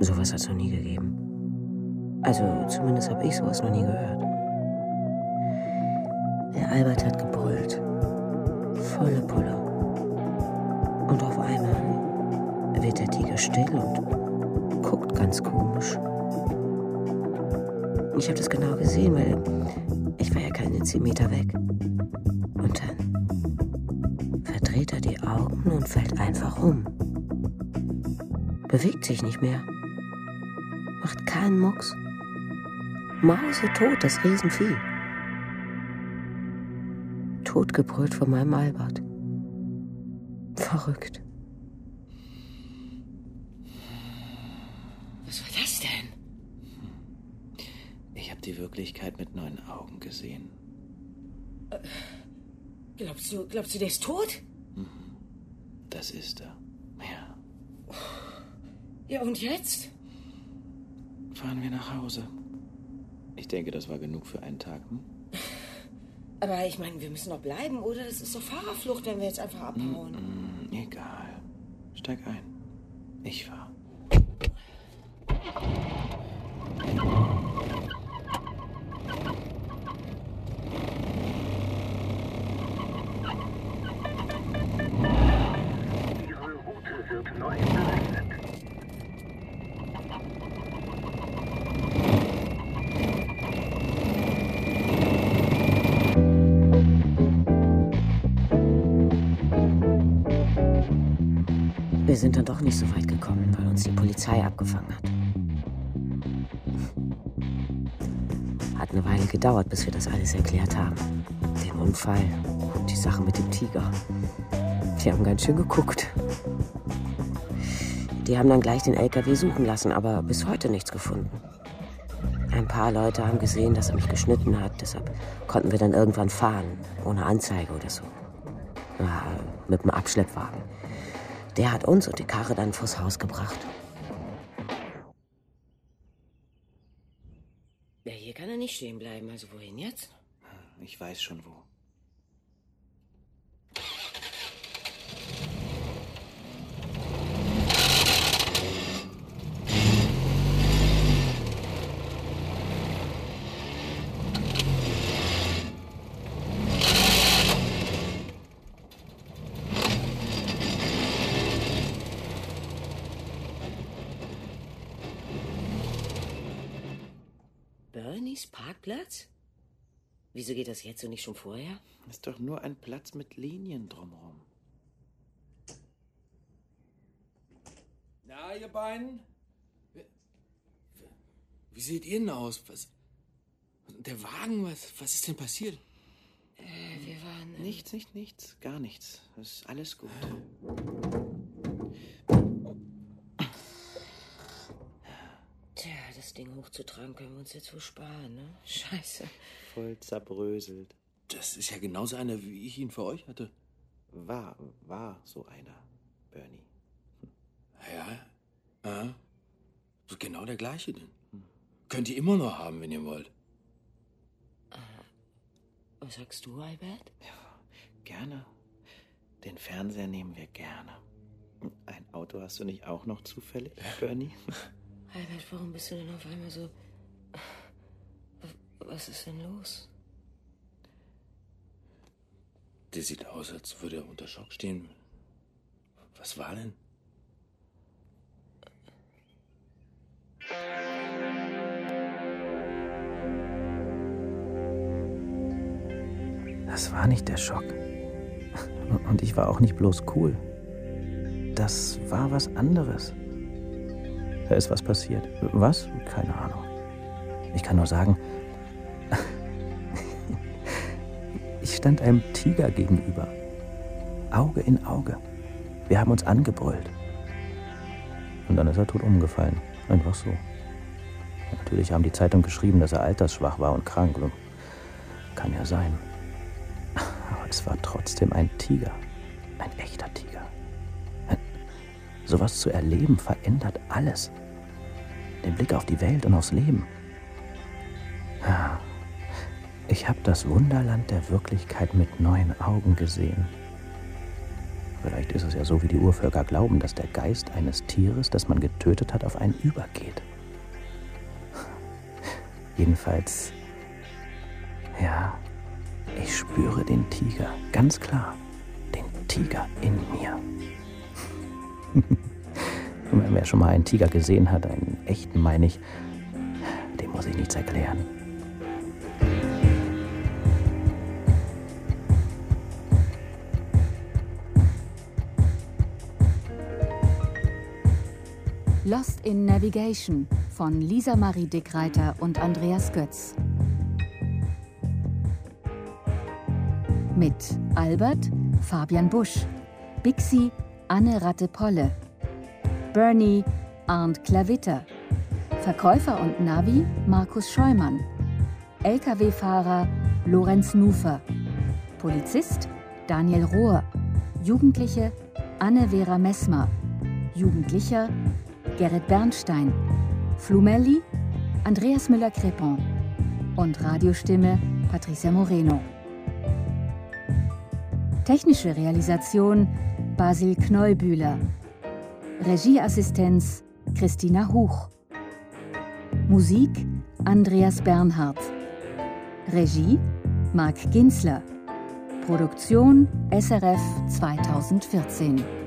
[SPEAKER 5] Sowas hat es noch nie gegeben. Also zumindest habe ich sowas noch nie gehört. Der Albert hat gebrüllt. Volle Pulle. Und auf einmal wird der Tiger still und guckt ganz komisch. Ich habe das genau gesehen, weil ich war ja keine zehn Meter weg. Und dann verdreht er die Augen und fällt einfach um. Bewegt sich nicht mehr. Macht keinen Mucks. Mausetot, das Riesenvieh. Totgebrüllt von meinem Albert. Verrückt.
[SPEAKER 4] Was war das denn? Ich habe die Wirklichkeit mit neuen Augen gesehen.
[SPEAKER 5] Äh, glaubst du, glaubst du, der ist tot?
[SPEAKER 4] Das ist er. Ja.
[SPEAKER 5] Ja, und jetzt?
[SPEAKER 4] Fahren wir nach Hause. Ich denke, das war genug für einen Tag. Hm?
[SPEAKER 5] Aber ich meine, wir müssen doch bleiben, oder? Das ist doch Fahrerflucht, wenn wir jetzt einfach abhauen.
[SPEAKER 4] Mm, mm, egal. Steig ein. Ich fahr.
[SPEAKER 3] Ihre Route wird neu berechnet.
[SPEAKER 5] Wir sind dann doch nicht so weit gekommen, weil uns die Polizei abgefangen hat. Hat eine Weile gedauert, bis wir das alles erklärt haben. Den Unfall und die Sache mit dem Tiger. Die haben ganz schön geguckt. Die haben dann gleich den L K W suchen lassen, aber bis heute nichts gefunden. Ein paar Leute haben gesehen, dass er mich geschnitten hat, deshalb konnten wir dann irgendwann fahren, ohne Anzeige oder so. Ja, mit dem Abschleppwagen. Der hat uns und die Karre dann vors Haus gebracht. Ja, hier kann er nicht stehen bleiben. Also wohin jetzt?
[SPEAKER 4] Ich weiß schon wo.
[SPEAKER 5] Bernies Parkplatz? Wieso geht das jetzt und nicht schon vorher?
[SPEAKER 4] Ist doch nur ein Platz mit Linien drumherum.
[SPEAKER 9] Na, ihr beiden? Wie seht ihr denn aus? Was? Der Wagen, was, was ist denn passiert?
[SPEAKER 5] Äh, wir waren... Äh...
[SPEAKER 4] Nichts, nicht, nichts, gar nichts. Das ist alles gut.
[SPEAKER 5] Tja, das Ding hochzutragen können wir uns jetzt wohl sparen, ne? Scheiße.
[SPEAKER 4] Voll zerbröselt.
[SPEAKER 9] Das ist ja genauso einer, wie ich ihn für euch hatte.
[SPEAKER 4] War, war so einer, Bernie.
[SPEAKER 9] Ja, ja. So genau der gleiche denn. Hm. Könnt ihr immer noch haben, wenn ihr wollt.
[SPEAKER 5] Äh, was sagst du, Albert?
[SPEAKER 4] Ja, gerne. Den Fernseher nehmen wir gerne. Ein Auto hast du nicht auch noch zufällig, Bernie?
[SPEAKER 5] Albert, warum bist du denn auf einmal so... Was ist denn los?
[SPEAKER 9] Der sieht aus, als würde er unter Schock stehen. Was war denn?
[SPEAKER 1] Das war nicht der Schock. Und ich war auch nicht bloß cool. Das war was anderes. Da ist was passiert. Was? Keine Ahnung. Ich kann nur sagen, ich stand einem Tiger gegenüber. Auge in Auge. Wir haben uns angebrüllt. Und dann ist er tot umgefallen. Einfach so. Natürlich haben die Zeitungen geschrieben, dass er altersschwach war und krank. Kann ja sein. Aber es war trotzdem ein Tiger. Ein echter Tiger. Sowas zu erleben verändert alles. Den Blick auf die Welt und aufs Leben. Ich habe das Wunderland der Wirklichkeit mit neuen Augen gesehen. Vielleicht ist es ja so, wie die Urvölker glauben, dass der Geist eines Tieres, das man getötet hat, auf einen übergeht. Jedenfalls, ja, ich spüre den Tiger, ganz klar, den Tiger in mir. Und wer schon mal einen Tiger gesehen hat, einen echten meine ich, dem muss ich nichts erklären.
[SPEAKER 2] Lost in Navigation von Lisa Marie Dickreiter und Andreas Götz. Mit Albert Fabian Busch, Bixi Anne Ratte-Polle, Bernie Arndt Klavitter, Verkäufer und Navi Markus Scheumann, L K W-Fahrer Lorenz Nufer, Polizist Daniel Rohr, Jugendliche Anne-Vera Messmer, Jugendlicher Gerrit Bernstein, Flumelli Andreas Müller-Crepon und Radiostimme Patricia Moreno. Technische Realisation Basil Knollbühler. Regieassistenz Christina Huch. Musik Andreas Bernhardt. Regie Marc Ginzler. Produktion S R F zweitausendvierzehn.